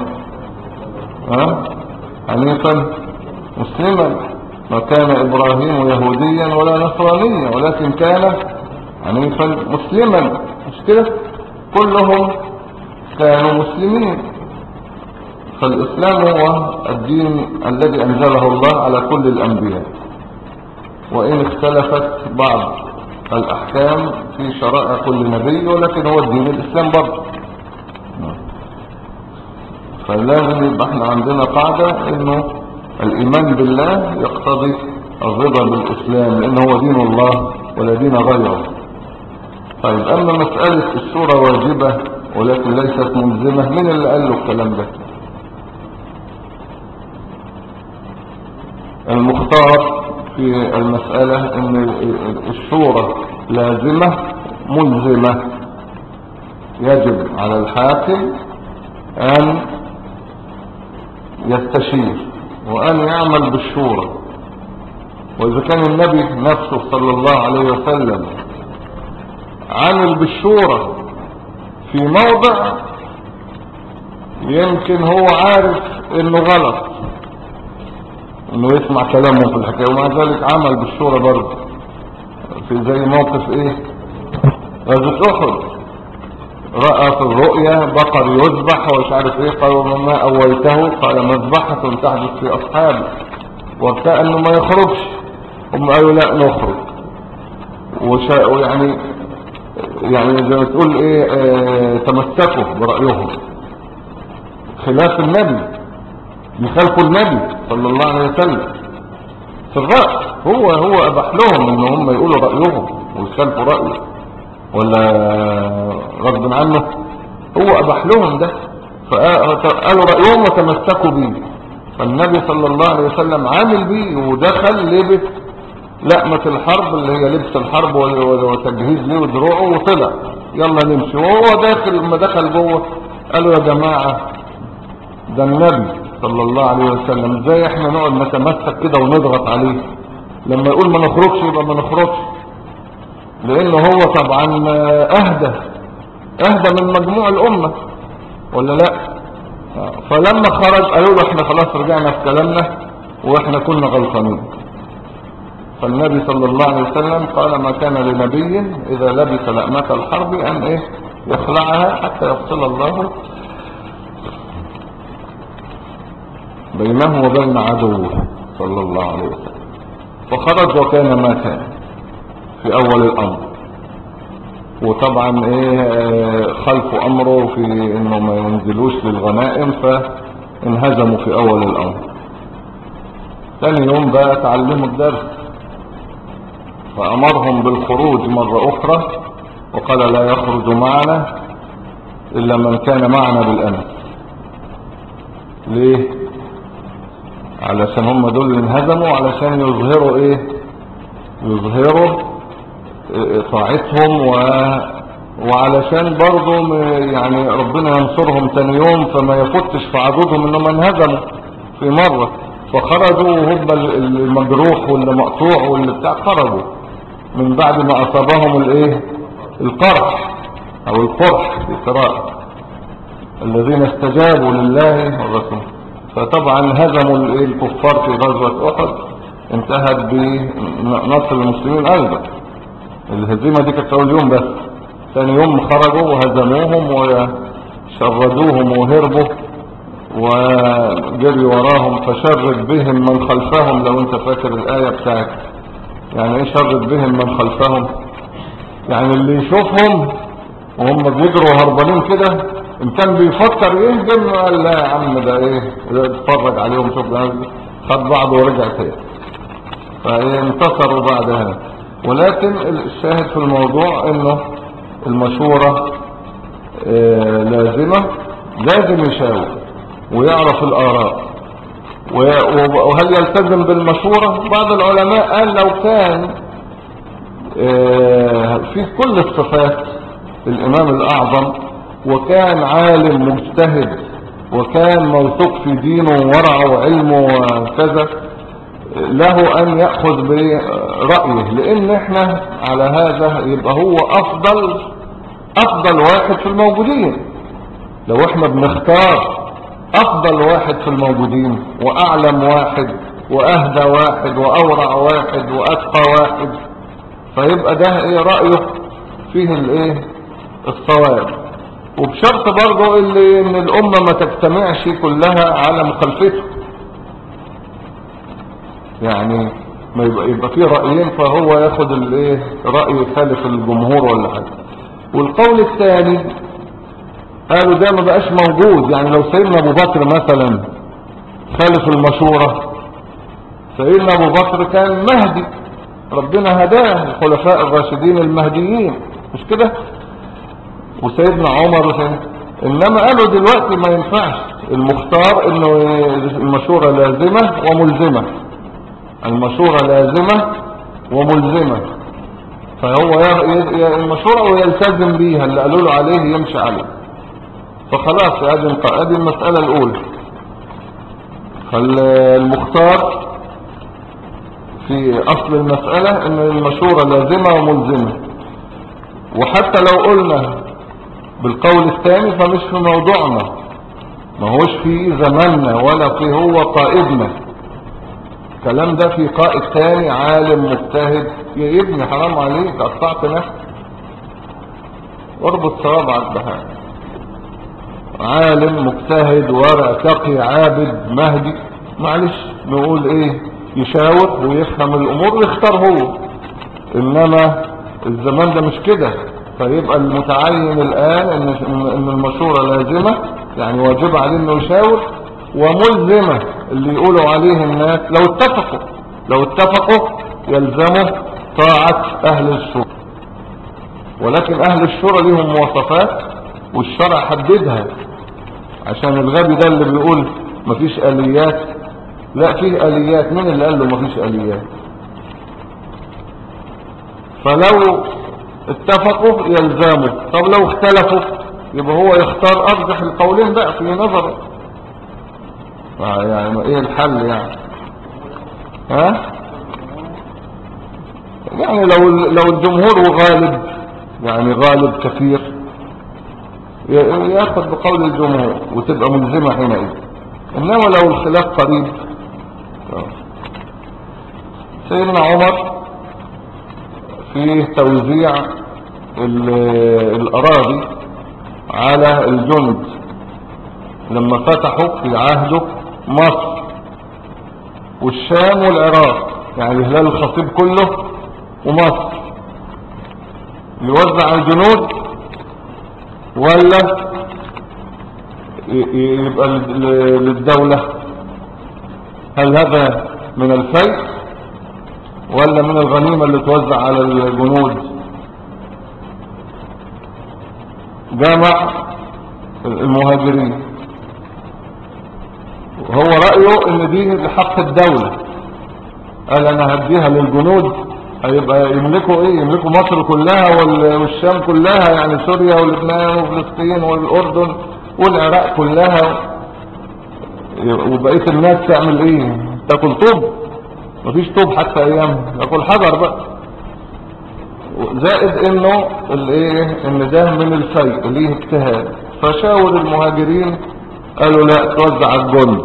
حنيفا مسلما، ما كان ابراهيم يهوديا ولا نصرانيا ولكن كان حنيفا مسلما. مش كده؟ كلهم كانوا مسلمين. فالاسلام هو الدين الذي انزله الله على كل الانبياء، وان اختلفت بعض الاحكام في شرائع كل نبي، ولكن هو الدين الاسلام برضه. فلازم يبقى احنا عندنا قاعدة انه الايمان بالله يقتضي الرضا بالاسلام، لانه هو دين الله ولا دين غيره. طيب اما مسألة الشورى واجبة ولكن ليست ملزمة، من اللي قال له الكلام ده؟ المختار في المسألة ان الشورى لازمة ملزمة، يجب على الحاكم ان يستشير وأن يعمل بالشورى. وإذا كان النبي نفسه صلى الله عليه وسلم عمل بالشورى في موضع يمكن هو عارف انه غلط انه يسمع كلامهم في الحكاية، ومع ذلك عمل بالشورى برضه في زي موقف ايه غزوة احد. رأى في الرؤيا بقر يذبح ومش عارف ايه، قال وما اويته، قال مذبحة تحدث في اصحابي، وارتأى انه ما يخرجش. هم قالوا لا نخرج، ويعني زي ما تقول ايه تمسكوا برأيهم خلاف النبي، يخالفوا النبي صلى الله عليه وسلم في الرأي. هو اباح لهم ان هم يقولوا رأيهم ويخالفوا رأيه، ولا غصب عنه؟ هو اباح لهم ده، فقالوا رأيهم وتمسكوا بيه. فالنبي صلى الله عليه وسلم عامل بيه، ودخل لبس لقمة الحرب اللي هي لبس الحرب وتجهيز ليه ودروعه، وطلع يلا نمشي. وهو داخل، لما دخل جوه قالوا يا جماعة ده النبي صلى الله عليه وسلم، ازاي احنا نقعد نتمسك كده ونضغط عليه؟ لما يقول ما نخرجش يبقى ما نخرجش، لانه هو طبعا اهدى من مجموع الامة ولا لا؟ فلما خرج قالوا له احنا خلاص رجعنا في كلامنا واحنا كنا غلطانين. فالنبي صلى الله عليه وسلم قال ما كان لنبي اذا لبس لأمة الحرب ان ايه يخلعها حتى يفصل الله بينه وبين عدوه صلى الله عليه وسلم. فخرج وكان ما كان في اول الامر، وطبعا ايه خلفوا امره في انه ما ينزلوش للغنائم، فانهزموا في اول الامر. ثاني يوم بقى تعلموا الدرس، فامرهم بالخروج مرة اخرى، وقال لا يخرج معنا الا من كان معنا بالامس. ليه؟ علشان هم دول اللي انهزموا، علشان يظهروا ايه؟ يظهروا طاعتهم، وعلشان برضو يعني ربنا ينصرهم تاني يوم، فما يفتش في عضودهم انهم انهزموا في مرة. فخرجوا وهم المجروح واللي مقطوع واللي بتاع خرجوا من بعد ما اصابهم الايه القرح او القرح في قراءة الذين استجابوا لله والرسول. فطبعا هزموا الكفار في غزوة احد، انتهت بنصر المسلمين ايضا. الهزيمة دي كانت في اول يوم بس، ثاني يوم خرجوا وهزموهم وشردوهم وهربوا وجري وراهم. فشرد بهم من خلفهم، لو انت فاكر الآية بتاعت يعني ايه شرد بهم من خلفهم؟ يعني اللي يشوفهم وهم بيجروا هربانين كده ان كان بيفكر يهجم، قال لا يا عم ده ايه اتفرج عليهم، شوف خد بعضه ورجع تاني. فانتصروا بعدها. ولكن الشاهد في الموضوع انه المشورة لازمة، لازم يشاور ويعرف الآراء. وهل يلتزم بالمشورة؟ بعض العلماء قال لو كان في كل الصفات الإمام الأعظم، وكان عالم مجتهد، وكان موثوق في دينه وورعه وعلمه وكذا، له أن يأخذ برأيه، لأن احنا على هذا يبقى هو أفضل واحد في الموجودين. لو احنا بنختار أفضل واحد في الموجودين وأعلم واحد وأهدى واحد وأورع واحد وأتقى واحد، فيبقى ده ايه رأيه فيه الايه الصواب. وبشرط برضه اللي ان الامة ما تجتمعش كلها على مخالفته، يعني ما يبقى فيه رأيين فهو ياخد الايه رأي خالف الجمهور ولا حاجة. والقول الثاني قالوا ده ما بقاش موجود، يعني لو سيدنا ابو بكر مثلا خالف المشورة، سيدنا ابو بكر كان مهدي، ربنا هداه، الخلفاء الراشدين المهديين، مش كده؟ وسيدنا عمر انما قالوا دلوقتي ما ينفعش، المختار انه المشورة لازمة وملزمة، المشورة لازمة وملزمة، فهو المشورة ويلتزم بيها، اللي قالوا له عليه يمشي عليه. فخلاص ادي المسألة الاولى. فالمختار في اصل المسألة ان المشورة لازمة وملزمة. وحتى لو قلنا بالقول الثاني فمش في موضوعنا، ما هوش في زماننا ولا في هو قائدنا، الكلام ده في قائد تاني عالم مجتهد يبني، حرام عليك قطعت نفسك. اربط صوابعك بحاجة، عالم مجتهد ورع تقي عابد مهدي، معلش نقول ايه، يشاور ويفهم الامور ويختار هو. انما الزمان ده مش كده، فيبقى المتعين الان ان المشورة لازمة، يعني واجب عليه انه يشاور، وملزمة اللي يقولوا عليه الناس لو اتفقوا يلزموا طاعة اهل الشورى. ولكن اهل الشورى ليهم مواصفات والشرع حددها، عشان الغبي ده اللي بيقول مفيش آليات، لا فيه آليات. مين اللي قال له مفيش آليات؟ فلو اتفقوا يلزموا، طب لو اختلفوا يبقى هو يختار ارجح القولين بقى في نظره. يعني ايه الحل يعني؟ ها يعني لو الجمهور غالب، يعني غالب كثير، ياخد بقول الجمهور وتبقى ملزمة حينئذ. انما لو الخلاف قريب، سيدنا عمر في توزيع الأراضي على الجند لما فتحوا في عهده مصر والشام والعراق، يعني هلال الخطيب كله ومصر، يوزع على الجنود ولا يبقى للدولة؟ هل هذا من الفيء ولا من الغنيمة اللي توزع على الجنود؟ جمع المهاجرين، هو رأيه ان دي لحق الدولة، قال انا هديها للجنود، هيبقى يملكوا ايه؟ يملكوا مصر كلها والشام كلها، يعني سوريا ولبنان وفلسطين والاردن والعراق كلها، وبقية الناس تعمل ايه؟ تاكل طوب؟ مفيش طوب حتى ايام، تاكل حجر بقى. زائد انه الايه، ان ده من الفيء ليه اجتهاد، فشاور المهاجرين قالوا لا توزع الجند،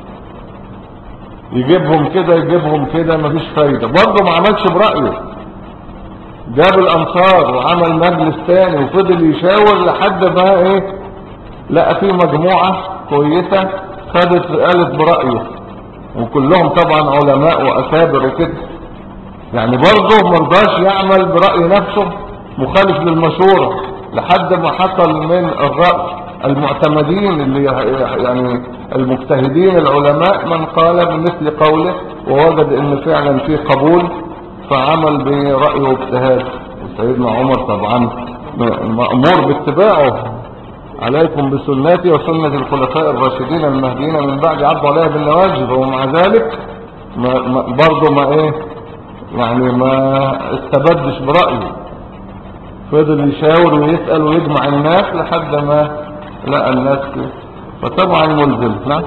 يجيبهم كده مفيش فايدة. برضه ما عملش برأيه، جاب الانصار وعمل مجلس تاني وفضل يشاور لحد ما ايه، لقى فيه مجموعة كويسة قالت برأيه، وكلهم طبعا علماء واكابر وكده. يعني برضه مرضاش يعمل برأي نفسه مخالف للمشورة، لحد ما حصل من الرأي المعتمدين اللي يعني المجتهدين العلماء من قال بمثل قوله، ووجد ان فعلا فيه قبول فعمل برأيه واجتهاد. سيدنا عمر طبعا مأمور باتباعه، عليكم بسنتي وسنة الخلفاء الراشدين المهديين من بعد عضوا عليها بالنواجذ، ومع ذلك برضه ما ايه، يعني ما استبدش برأيه، فضل يشاور ويسأل ويجمع الناس لحد ما لقى الناس كده، فطبعا ملزم. نعم.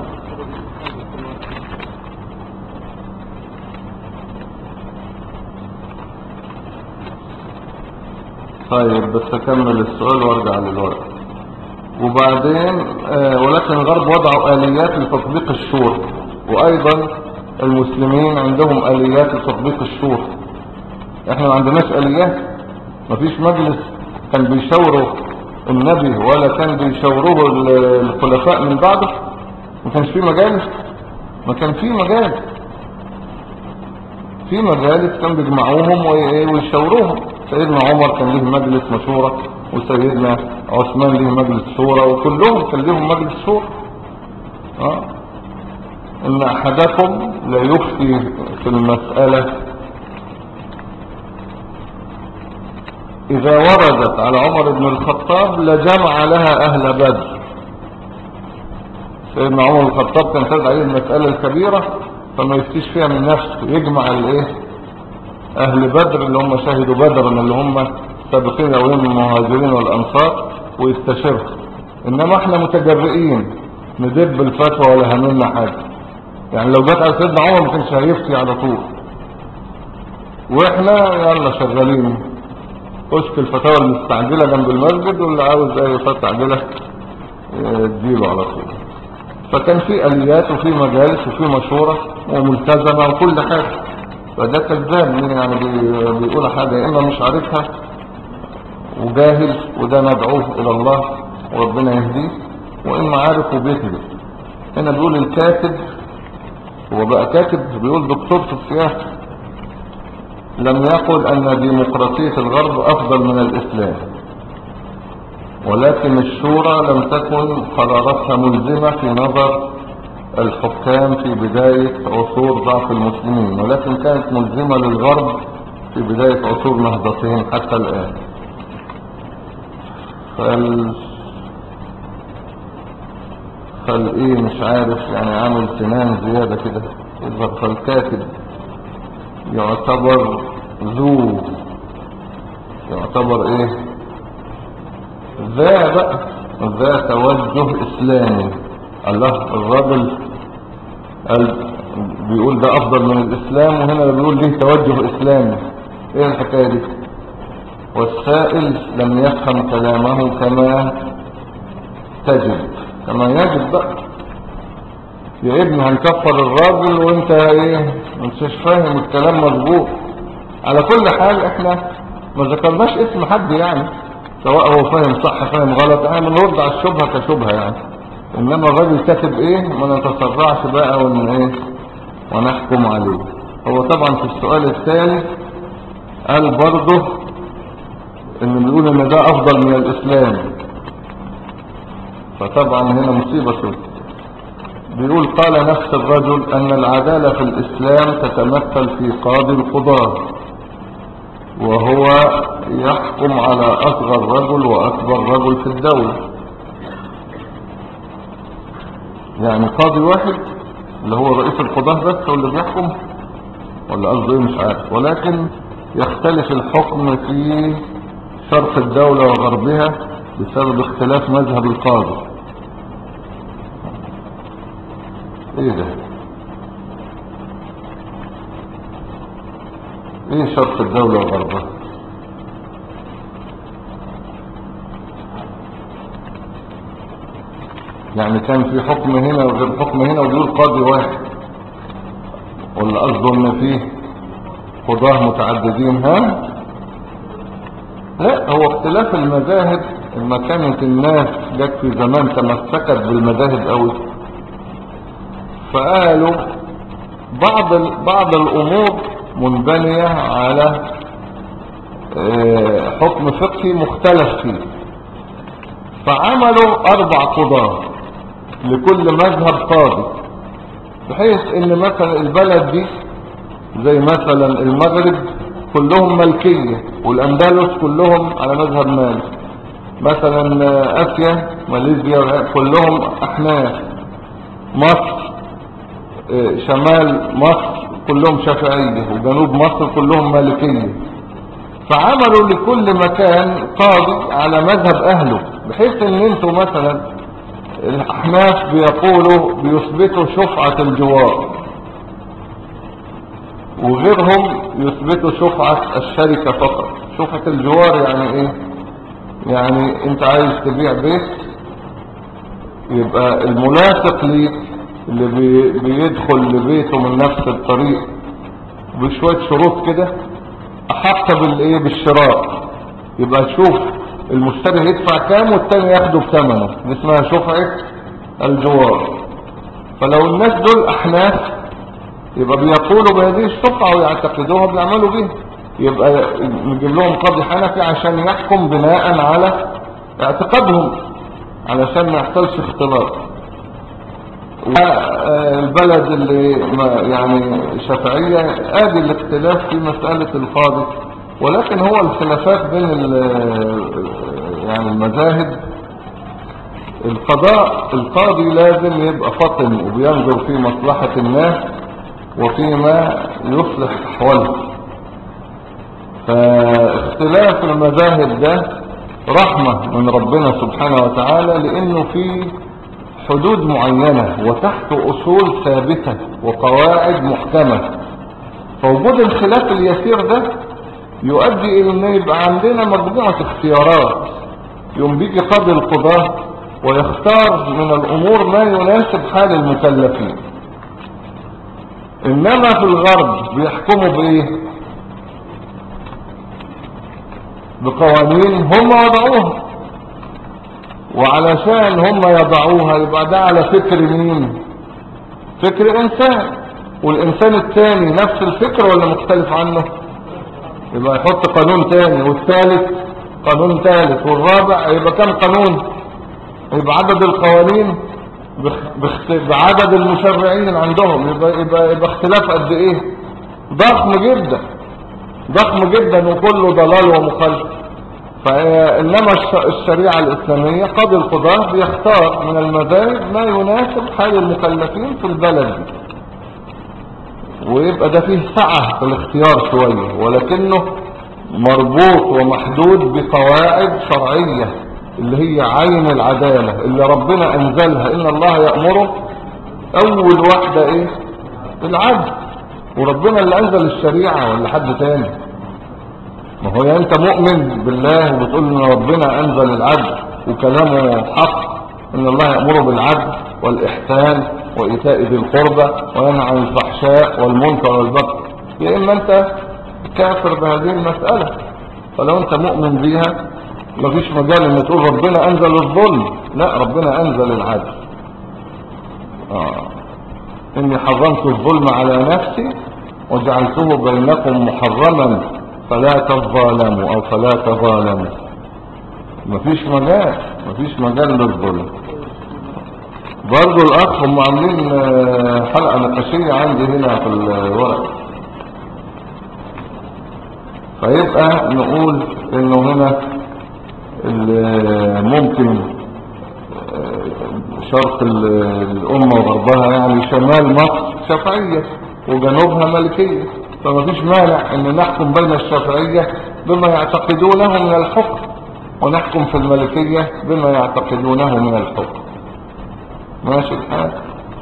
طيب بس اكمل السؤال وارجع للورق. وبعدين ولكن الغرب وضعوا آليات لتطبيق الشورى، وايضا المسلمين عندهم آليات لتطبيق الشورى. احنا ما عندناش آليات، مفيش مجلس كان بيشاوره النبي ولا كان بيشاوروه الخلفاء من بعده، ما كانش فيه مجالس، ما كان فيه مجالس، في مجالس كان بيجمعوهم ويشاوروهم. سيدنا عمر كان ليه مجلس مشورة، وسيدنا عثمان ليه مجلس شورى، وكلهم كان ليهم مجلس شورى. ان احدكم لا يفتي في المسألة اذا وردت على عمر بن الخطاب لجمع لها اهل بدر. سيدنا عمر بن الخطاب كان تدعي عليه المسألة الكبيرة فما يفتيش فيها من نفسه، يجمع الايه، اهل بدر اللي هم شهدوا بدرا، اللي هم سابقين الاولين من المهاجرين والانصار، ويستشيرهم. انما احنا متجرئين ندب الفتوى ولا همنا حاجة، يعني لو جت على سيدنا عمر ما كانش هيفتي على طول، واحنا يلا شغالين كشك الفتاوى المستعجلة جنب المسجد، واللي عاوز اي فتوى عاجلة تجيله على طول. فكان في آليات وفي مجالس وفي مشورة وملتزمة وكل حاجة. فده كذاب يعني بيقول حاجة يا إما مش عارفها وجاهل وده ندعوه إلى الله وربنا يهديه، وإما عارف وبيكذب. هنا بيقول الكاتب، هو بقى كاتب بيقول دكتور في السياسة، لم يقل أن ديمقراطية الغرب أفضل من الإسلام، ولكن الشورى لم تكن قراراتها ملزمة في نظر الحكام في بداية عصور ضعف المسلمين، ولكن كانت ملزمة للغرب في بداية عصور نهضتهم حتى الآن. فالإيه مش عارف يعني عامل سنان زيادة كده يظهر. فالكاتب يعتبر يعتبر إيه ذا بقى ذا توجه إسلامي. الله، الراجل بيقول ده أفضل من الإسلام، وهنا بيقول ليه توجه إسلامي. إيه الحكاية دي؟ والسائل لم يفهم كلامه كما يجب بقى. يا ابني هنكفر الراجل وانت ايه مش فاهم الكلام مظبوط. على كل حال احنا ما ذكرناش اسم حد يعني، سواء هو فاهم صح فاهم غلط، احنا بنرد على الشبهة كشبهة يعني. انما الراجل كاتب ايه ما نتسرعش بقى ونحكم عليه. هو طبعا في السؤال الثاني قال برضه ان بيقول ان ده افضل من الاسلام، فطبعا هنا مصيبة سودة. بيقول قال نفس الرجل ان العدالة في الاسلام تتمثل في قاضي القضاة، وهو يحكم على اصغر رجل واكبر رجل في الدولة. يعني قاضي واحد اللي هو رئيس القضاة بس هو اللي بيحكم، ولا قصده ايه مش عارف. ولكن يختلف الحكم في شرق الدولة وغربها بسبب اختلاف مذهب القاضي. ايه ده؟ ايه شرق الدولة وغربها؟ يعني كان في حكم هنا وغير حكم هنا وبيقول قاضي واحد، ولا قصده ان فيه قضاة متعددين؟ لا، هو اختلاف المذاهب. لما كانت الناس جت في زمان تمسكت بالمذاهب قوي، فقالوا بعض الامور منبنية على حكم فقهي مختلف فيه، فعملوا 4 قضاة لكل مذهب قاضي، بحيث ان مثلا البلد دي زي مثلا المغرب كلهم مالكية، والاندلس كلهم على مذهب مالك. مثلا اسيا ماليزيا كلهم احناف. مصر شمال مصر كلهم شافعية، وجنوب مصر كلهم مالكية. فعملوا لكل مكان قاضي على مذهب اهله، بحيث ان انتوا مثلا الاحناف بيثبتوا شفعة الجوار، وغيرهم يثبتوا شفعة الشركة فقط. شفعة الجوار يعني ايه؟ يعني انت عايز تبيع بيت، يبقى الملاصق ليك اللي بيدخل لبيته من نفس الطريق بشوية شروط كده احق بالايه بالشراء، يبقى تشوف المشتري يدفع كام والتاني ياخده بثمنه، دي اسمها شفعة الجوار. فلو الناس دول احناف يبقى بيقولوا بهذه الشفعة ويعتقدوها بيعملوا بيها، يبقى نجيب لهم قاضي حنفي عشان يحكم بناء على اعتقادهم علشان ما يحصلش اختلاط. والبلد اللي يعني شافعية ادي الاختلاف في مسألة القاضي. ولكن هو الخلافات بين يعني المذاهب. القاضي لازم يبقى فطن وبينظر في مصلحة الناس وفيما يصلح احوالهم. فاختلاف المذاهب ده رحمة من ربنا سبحانه وتعالى، لانه في حدود معينة وتحت اصول ثابتة وقواعد محكمة. فوجود الخلاف اليسير ده يؤدي الى ان يبقى عندنا مجموعة اختيارات. يوم بيجي قاضي القضاة ويختار من الأمور ما يناسب حال المكلفين. إنما في الغرب بيحكموا بإيه؟ بقوانين هم وضعوها، وعلشان هم يضعوها يبقى ده على فكر مين؟ فكر إنسان، والإنسان الثاني نفس الفكر ولا مختلف عنه؟ يبقى يحط قانون تاني، والثالث قانون ثالث، والرابع. يبقى كم قانون؟ يبقى عدد القوانين بعدد المشرعين عندهم يبقى اختلاف قد ايه؟ ضخم جدا، ضخم جدا، وكله ضلال ومخالف. فإنما الشريعة الإسلامية قاضي القضاة بيختار من المذاهب ما يناسب حال المكلفين في البلد دي، ويبقى ده فيه سعة في الاختيار شوية، ولكنه مربوط ومحدود بقواعد شرعية اللي هي عين العدالة اللي ربنا أنزلها. إن الله يأمره، أول واحدة إيه؟ العدل. وربنا اللي أنزل الشريعة ولا حد تاني؟ ما هو يا أنت مؤمن بالله وبتقول إن ربنا أنزل العدل وكلامه حق، إن الله يأمره بالعدل والإحسان وإيتاء ذي القربى وينهى عن الفحشاء والمنكر والبغي، يا إما أنت كافر بهذه المسألة. فلو أنت مؤمن بيها مفيش مجال ان تقول ربنا انزل الظلم، لا، ربنا انزل العدل. اني حرمت الظلم على نفسي وجعلته بينكم محرما فلا تظالموا او فلا تظالموا. مفيش مجال للظلم. برضو الاخ هم عاملين حلقة نقاشية عندي هنا في الورق، فيبقى نقول انه هنا ممكن شرق الأمة وغربها، يعني شمال مصر شافعية وجنوبها مالكية، فما فيش مانع ان نحكم بين الشافعية بما يعتقدونه من الحكم، ونحكم في المالكية بما يعتقدونه من الحكم. ماشي الحال.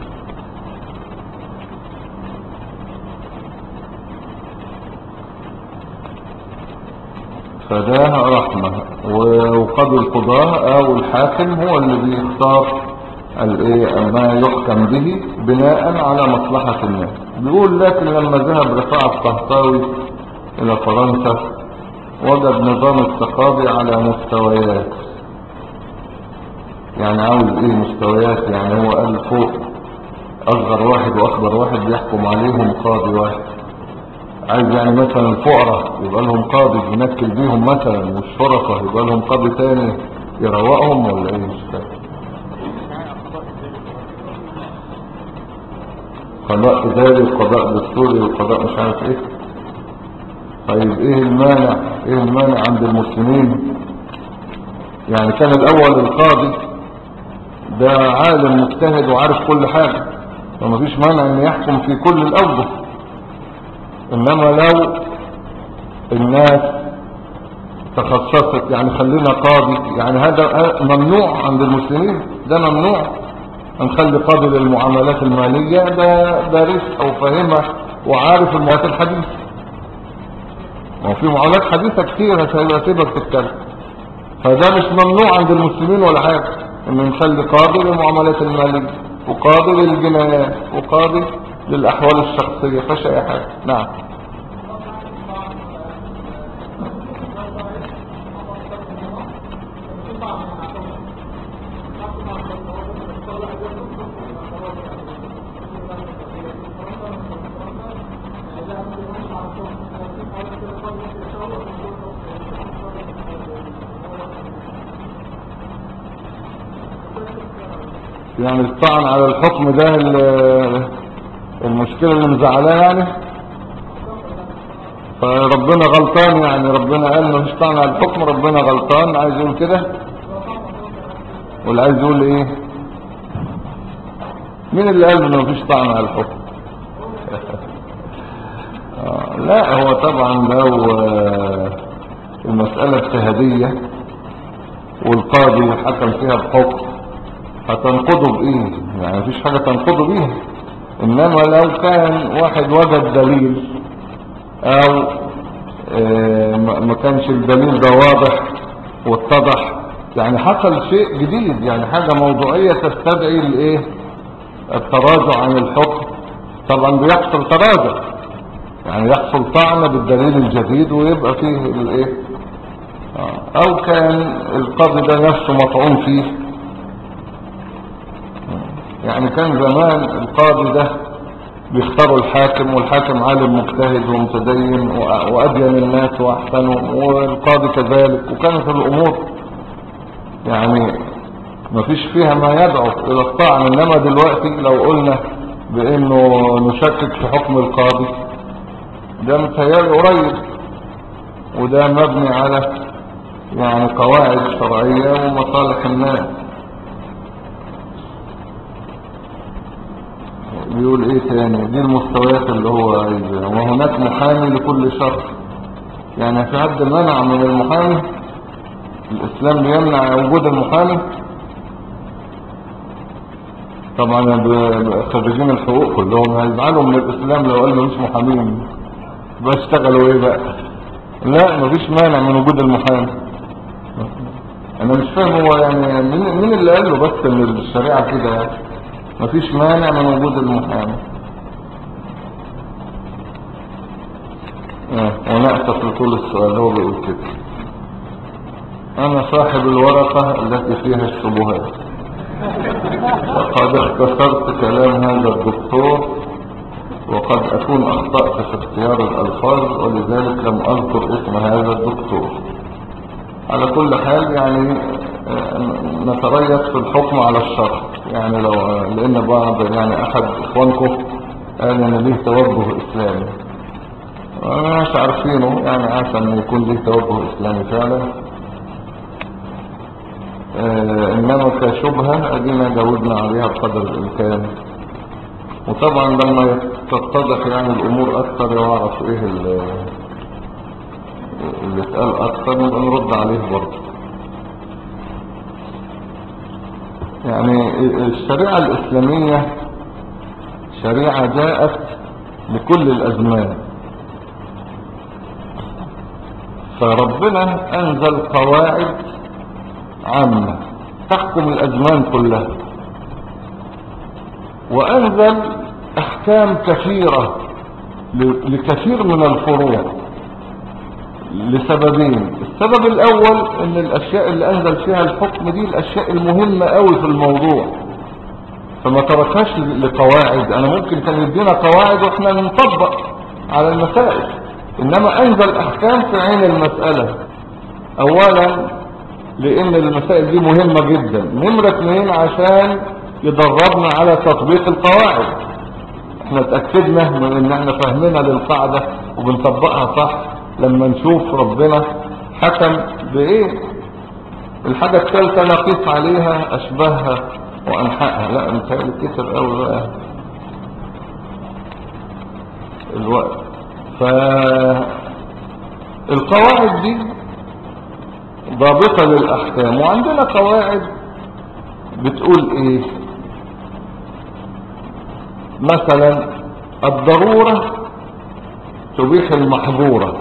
فده رحمة. وقاضي القضاء او الحاكم هو اللي بيختار ما يحكم به بناء على مصلحة الناس. بيقول لكن لما ذهب رفاعة الطهطاوي الى فرنسا وجد نظام التقاضي على مستويات. يعني عاوز ايه مستويات؟ يعني هو قال فوق اصغر واحد واكبر واحد بيحكم عليهم قاضي واحد. عايز يعني مثلا الفقراء يبقى لهم قاضي ينكل بيهم مثلا، والشرفاء يبقى لهم قاضي تاني يروقهم، ولا ايه؟ مش فاهم. قضاء اداري وقضاء دستوري وقضاء مش عارف ايه. طيب ايه المانع عند المسلمين؟ يعني كان الاول القاضي ده عالم مجتهد وعارف كل حاجة، فمفيش مانع ان يحكم في كل الاوجه. انما لو الناس تخصصت، يعني خلينا قاضي، يعني هذا ممنوع عند المسلمين، ده ممنوع. هنخلي قاضي للمعاملات المالية ده دارس او فاهمة وعارف المعاملات الحديثة. ما في معاملات حديثة كتير هسيبك تتكلم. فده مش ممنوع عند المسلمين ولا حاجة، ان نخلي قاضي للمعاملات المالية وقاضي للجنايات وقاضي للأحوال الشخصية، فش أي حاجة. نعم. يعني الطعن على الحكم ده المشكلة اللي مزعلاه يعني، فربنا غلطان. يعني ربنا قال مفيش طعن على الحكم، ربنا غلطان، عايز يقول كده. واللي عايز يقول ايه؟ مين اللي قال انه مفيش طعن على الحكم؟ لا، هو طبعا لو المسألة اجتهادية والقاضي حكم فيها بحكم هتنقضه بايه؟ يعني مفيش حاجة تنقضه بيها. انما لو كان واحد وجد دليل او ما كانش الدليل ده واضح واتضح، يعني حصل شيء جديد، يعني حاجة موضوعية تستدعي الايه التراجع عن الحكم. طبعا بيحصل تراجع، يعني يحصل طعن بالدليل الجديد ويبقى فيه الايه او كان القاضي ده نفسه مطعون فيه. يعني كان زمان القاضي ده بيختاروا الحاكم، والحاكم عالم مجتهد ومتدين وأدين الناس وأحسنهم، والقاضي كذلك، وكانت الأمور يعني ما فيش فيها ما يدعو إلى الطعن. إنما دلوقتي لو قلنا بأنه نشكك في حكم القاضي، ده متهيألي قريب، وده مبني على يعني قواعد شرعية ومصالح الناس. بيقول ايه تاني؟ دي المستويات اللي هو عايزها. وهناك محامي لكل شخص، يعني في حد منع من المحامي؟ الاسلام بيمنع وجود المحامي؟ طبعا خريجين الحقوق كلهم هيزعلوا من الاسلام لو قالوا مش محامين، بيشتغلوا ايه بقى؟ لا مفيش مانع من وجود المحامي. انا مش فاهم هو يعني مين اللي قال له بس ان الشريعه كده يعني مفيش مانع من وجود المحامي. ونأسف لطول السؤال. هو بيقول كده: انا صاحب الورقة التي فيها الشبهات، وقد اختصرت كلام هذا الدكتور، وقد اكون اخطأت في اختيار الالفاظ، ولذلك لم اذكر اسم هذا الدكتور. على كل حال يعني نتريث في الحكم على الشخص، يعني لو لان بعض يعني احد اخوانكم قال ان ليه توجه اسلامي، انا مش عارفينه، يعني عشان ان يكون ليه توجه اسلامي فعلا. انما كشبهة ادينا جاوبنا عليها بقدر الامكان، وطبعا لما تتضح يعني الامور اكثر يعرف ايه اللي اتقال اكثر نبقى نرد عليه برضه. يعني الشريعة الاسلامية شريعة جاءت لكل الازمان، فربنا انزل قواعد عامة تحكم الازمان كلها، وانزل احكام كثيرة لكثير من الفروع لسببين. السبب الاول ان الاشياء اللي انزل فيها الحكم دي الاشياء المهمة قوي في الموضوع، فما تركهاش لقواعد. انا ممكن كان يدينا قواعد واحنا نطبق على المسائل، انما انزل احكام في عين المسألة. اولا لان المسائل دي مهمة جدا، نمرة 2 عشان يدربنا على تطبيق القواعد. احنا اتأكدنا من ان احنا فهمنا للقاعدة وبنطبقها صح لما نشوف ربنا حكم بايه. الحاجة الثالثة نقيس عليها اشباهها وانحائها. لا متهيألي كتر قوي بقى الوقت. فالقواعد دي ضابطة للاحكام، وعندنا قواعد بتقول ايه؟ مثلا الضرورة تبيح المحظورة.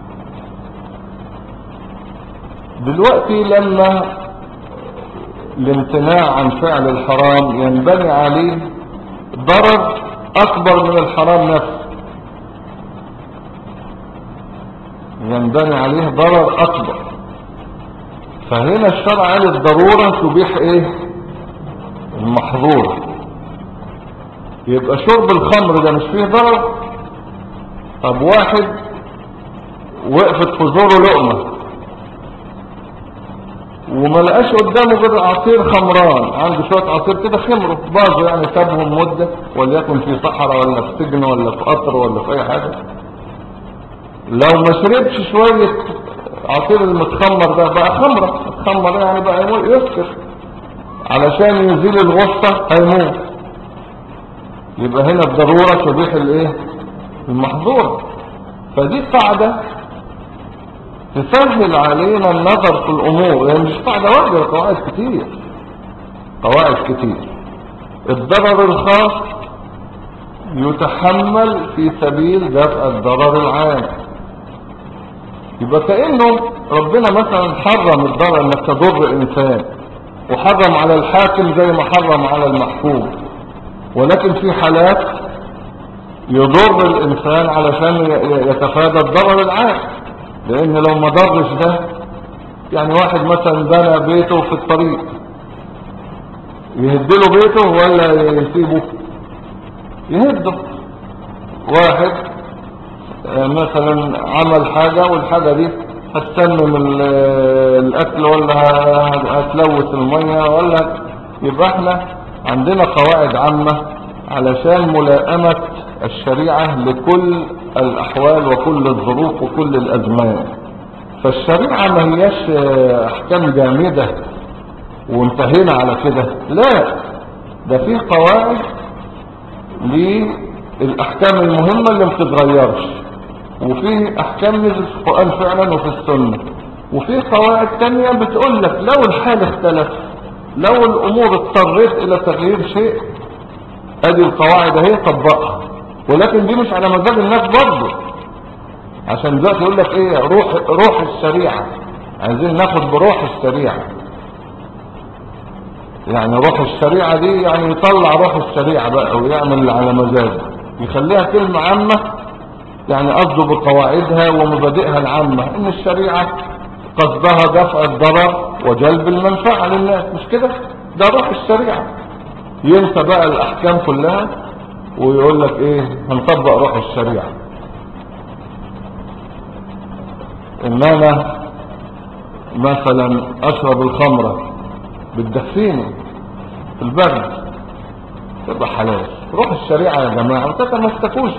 دلوقتي لما الامتناع عن فعل الحرام ينبني عليه ضرر اكبر من الحرام نفسه، ينبني عليه ضرر اكبر، فهنا الشرع قال الضرورة تبيح ايه؟ المحظورة. يبقى شرب الخمر ده مش فيه ضرر؟ طب واحد وقفت في زوره لقمة وما لقاش قدامه غير عصير خمران، عنده شوية عصير كده خمره باظوا، يعني سابهم مدة وليكن في صحراء ولا في سجن ولا في قطر ولا في اي حاجة، لو ما شربش شوية عصير المتخمر ده بقى خمرة، متخمر يعني بقى يسكر، علشان يزيل الغصة هيموت. يبقى هنا الضرورة تبيح الايه؟ المحظور. فدي قاعدة تسهل علينا النظر في الامور، يعني مش قاعدة واحدة، قواعد كتير، قواعد كتير. الضرر الخاص يتحمل في سبيل دفع الضرر العام، يبقى كأنه ربنا مثلا حرم الضرر انك تضر انسان، وحرم على الحاكم زي ما حرم على المحكوم. ولكن في حالات يضر الانسان علشان يتفادى الضرر العام، لان لو ما ضرش ده، يعني واحد مثلا بنى بيته في الطريق، يهدله بيته ولا يسيبه؟ يهده. واحد مثلا عمل حاجة والحاجة دي هتسمم الاكل ولا هتلوث المية ولا، يبقى احنا عندنا قواعد عامة علشان ملائمة الشريعة لكل الاحوال وكل الظروف وكل الازمان. فالشريعة ما هياش احكام جامدة وانتهينا على كده، لا، ده في قواعد للاحكام المهمة اللي ما بتتغيرش، وفي احكام نزلت في القرآن فعلا وفي السنة، وفي قواعد تانية بتقول لك لو الحال اختلف، لو الامور اضطرت الى تغيير شيء، ادي القواعد اهي طبقها. ولكن دي مش على مزاج الناس برضه، عشان دلوقتي يقول لك ايه، روح الشريعة، عايزين ناخد بروح الشريعة. يعني روح الشريعة دي يعني يطلع روح الشريعة بقى ويعمل على مزاجه، يخليها كلمة عامة، يعني قصده بقواعدها ومبادئها العامة ان الشريعة قصدها دفع الضرر وجلب المنفعة للناس، مش كده؟ ده روح الشريعة. ينسى بقى الاحكام كلها ويقول لك ايه، هنطبق روح الشريعة. ان انا مثلا اشرب الخمرة بتدفيني في البرد تبقى حلال، روح الشريعة يا جماعة، وتتمسكوش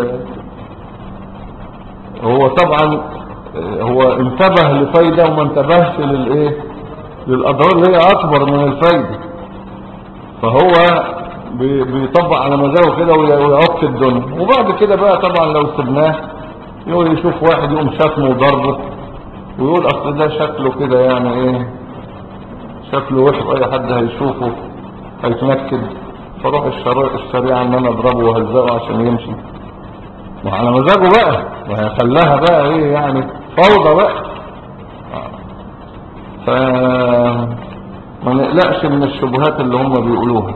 هو طبعا هو انتبه لفايدة وما انتبهش للايه، للاضرار اللي هي اكبر من الفايدة، فهو بيطبق على مزاجه كده ويعك الدنيا. وبعد كده بقى طبعا لو سبناه يقول، يشوف واحد يقوم شتمه وضربه ويقول اصل ده شكله كده، يعني ايه، شكله وحش، اي حد هيشوفه هيتنكد، فروح الشريعة ان انا اضربه وهزقه عشان يمشي، وعلى مزاجه بقى، وهيخليها بقى ايه، يعني فوضى بقى. فما نقلقش من الشبهات اللي هم بيقولوها.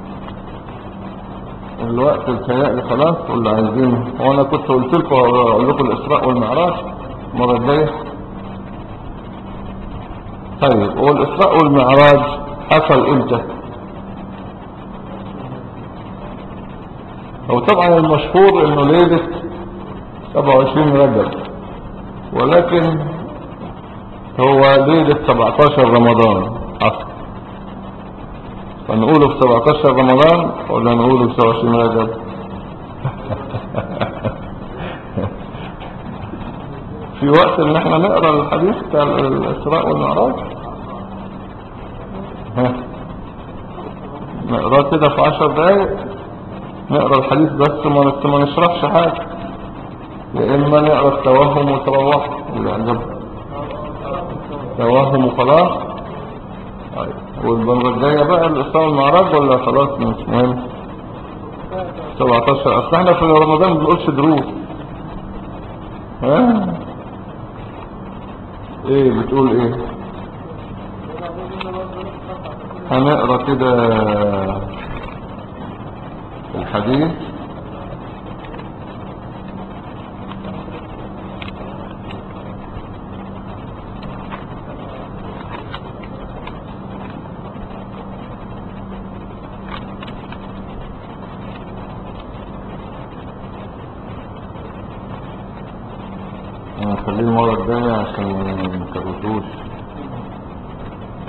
الوقت التهيألي خلاص واللي عايزينه، وانا كنت قلت لكم اقول لكم الاسراء والمعراج المره الجايه. طيب، هو الاسراء والمعراج حصل امتى؟ هو طبعا المشهور انه ليله 27 رجب، ولكن هو ليله 17 رمضان حصل. فنقوله في 17 رمضان ولا نقوله في 27 رجب؟ في وقت ان احنا نقرأ الحديث بتاع الاسراء والمعراج، نقرأ كده في 10 دقايق، نقرأ الحديث بس ما نشرحش حاجة، يا اما نقرأ التوهم وتروح اللي عجبه توهم وخلاص. طيب، والمرة الجاية بقى الاسراء والمعراج ولا خلاص مش مهم؟ 17. اصل احنا في رمضان ما بنقولش دروس. ايه بتقول ايه؟ هنقرأ كده الحديث. هنخليه المرة الجاية عشان ما نكررتوش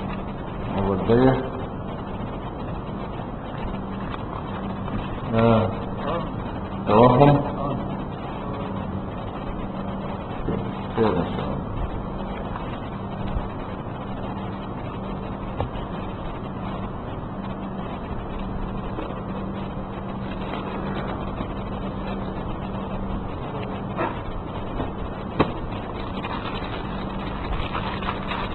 المرة الجاية.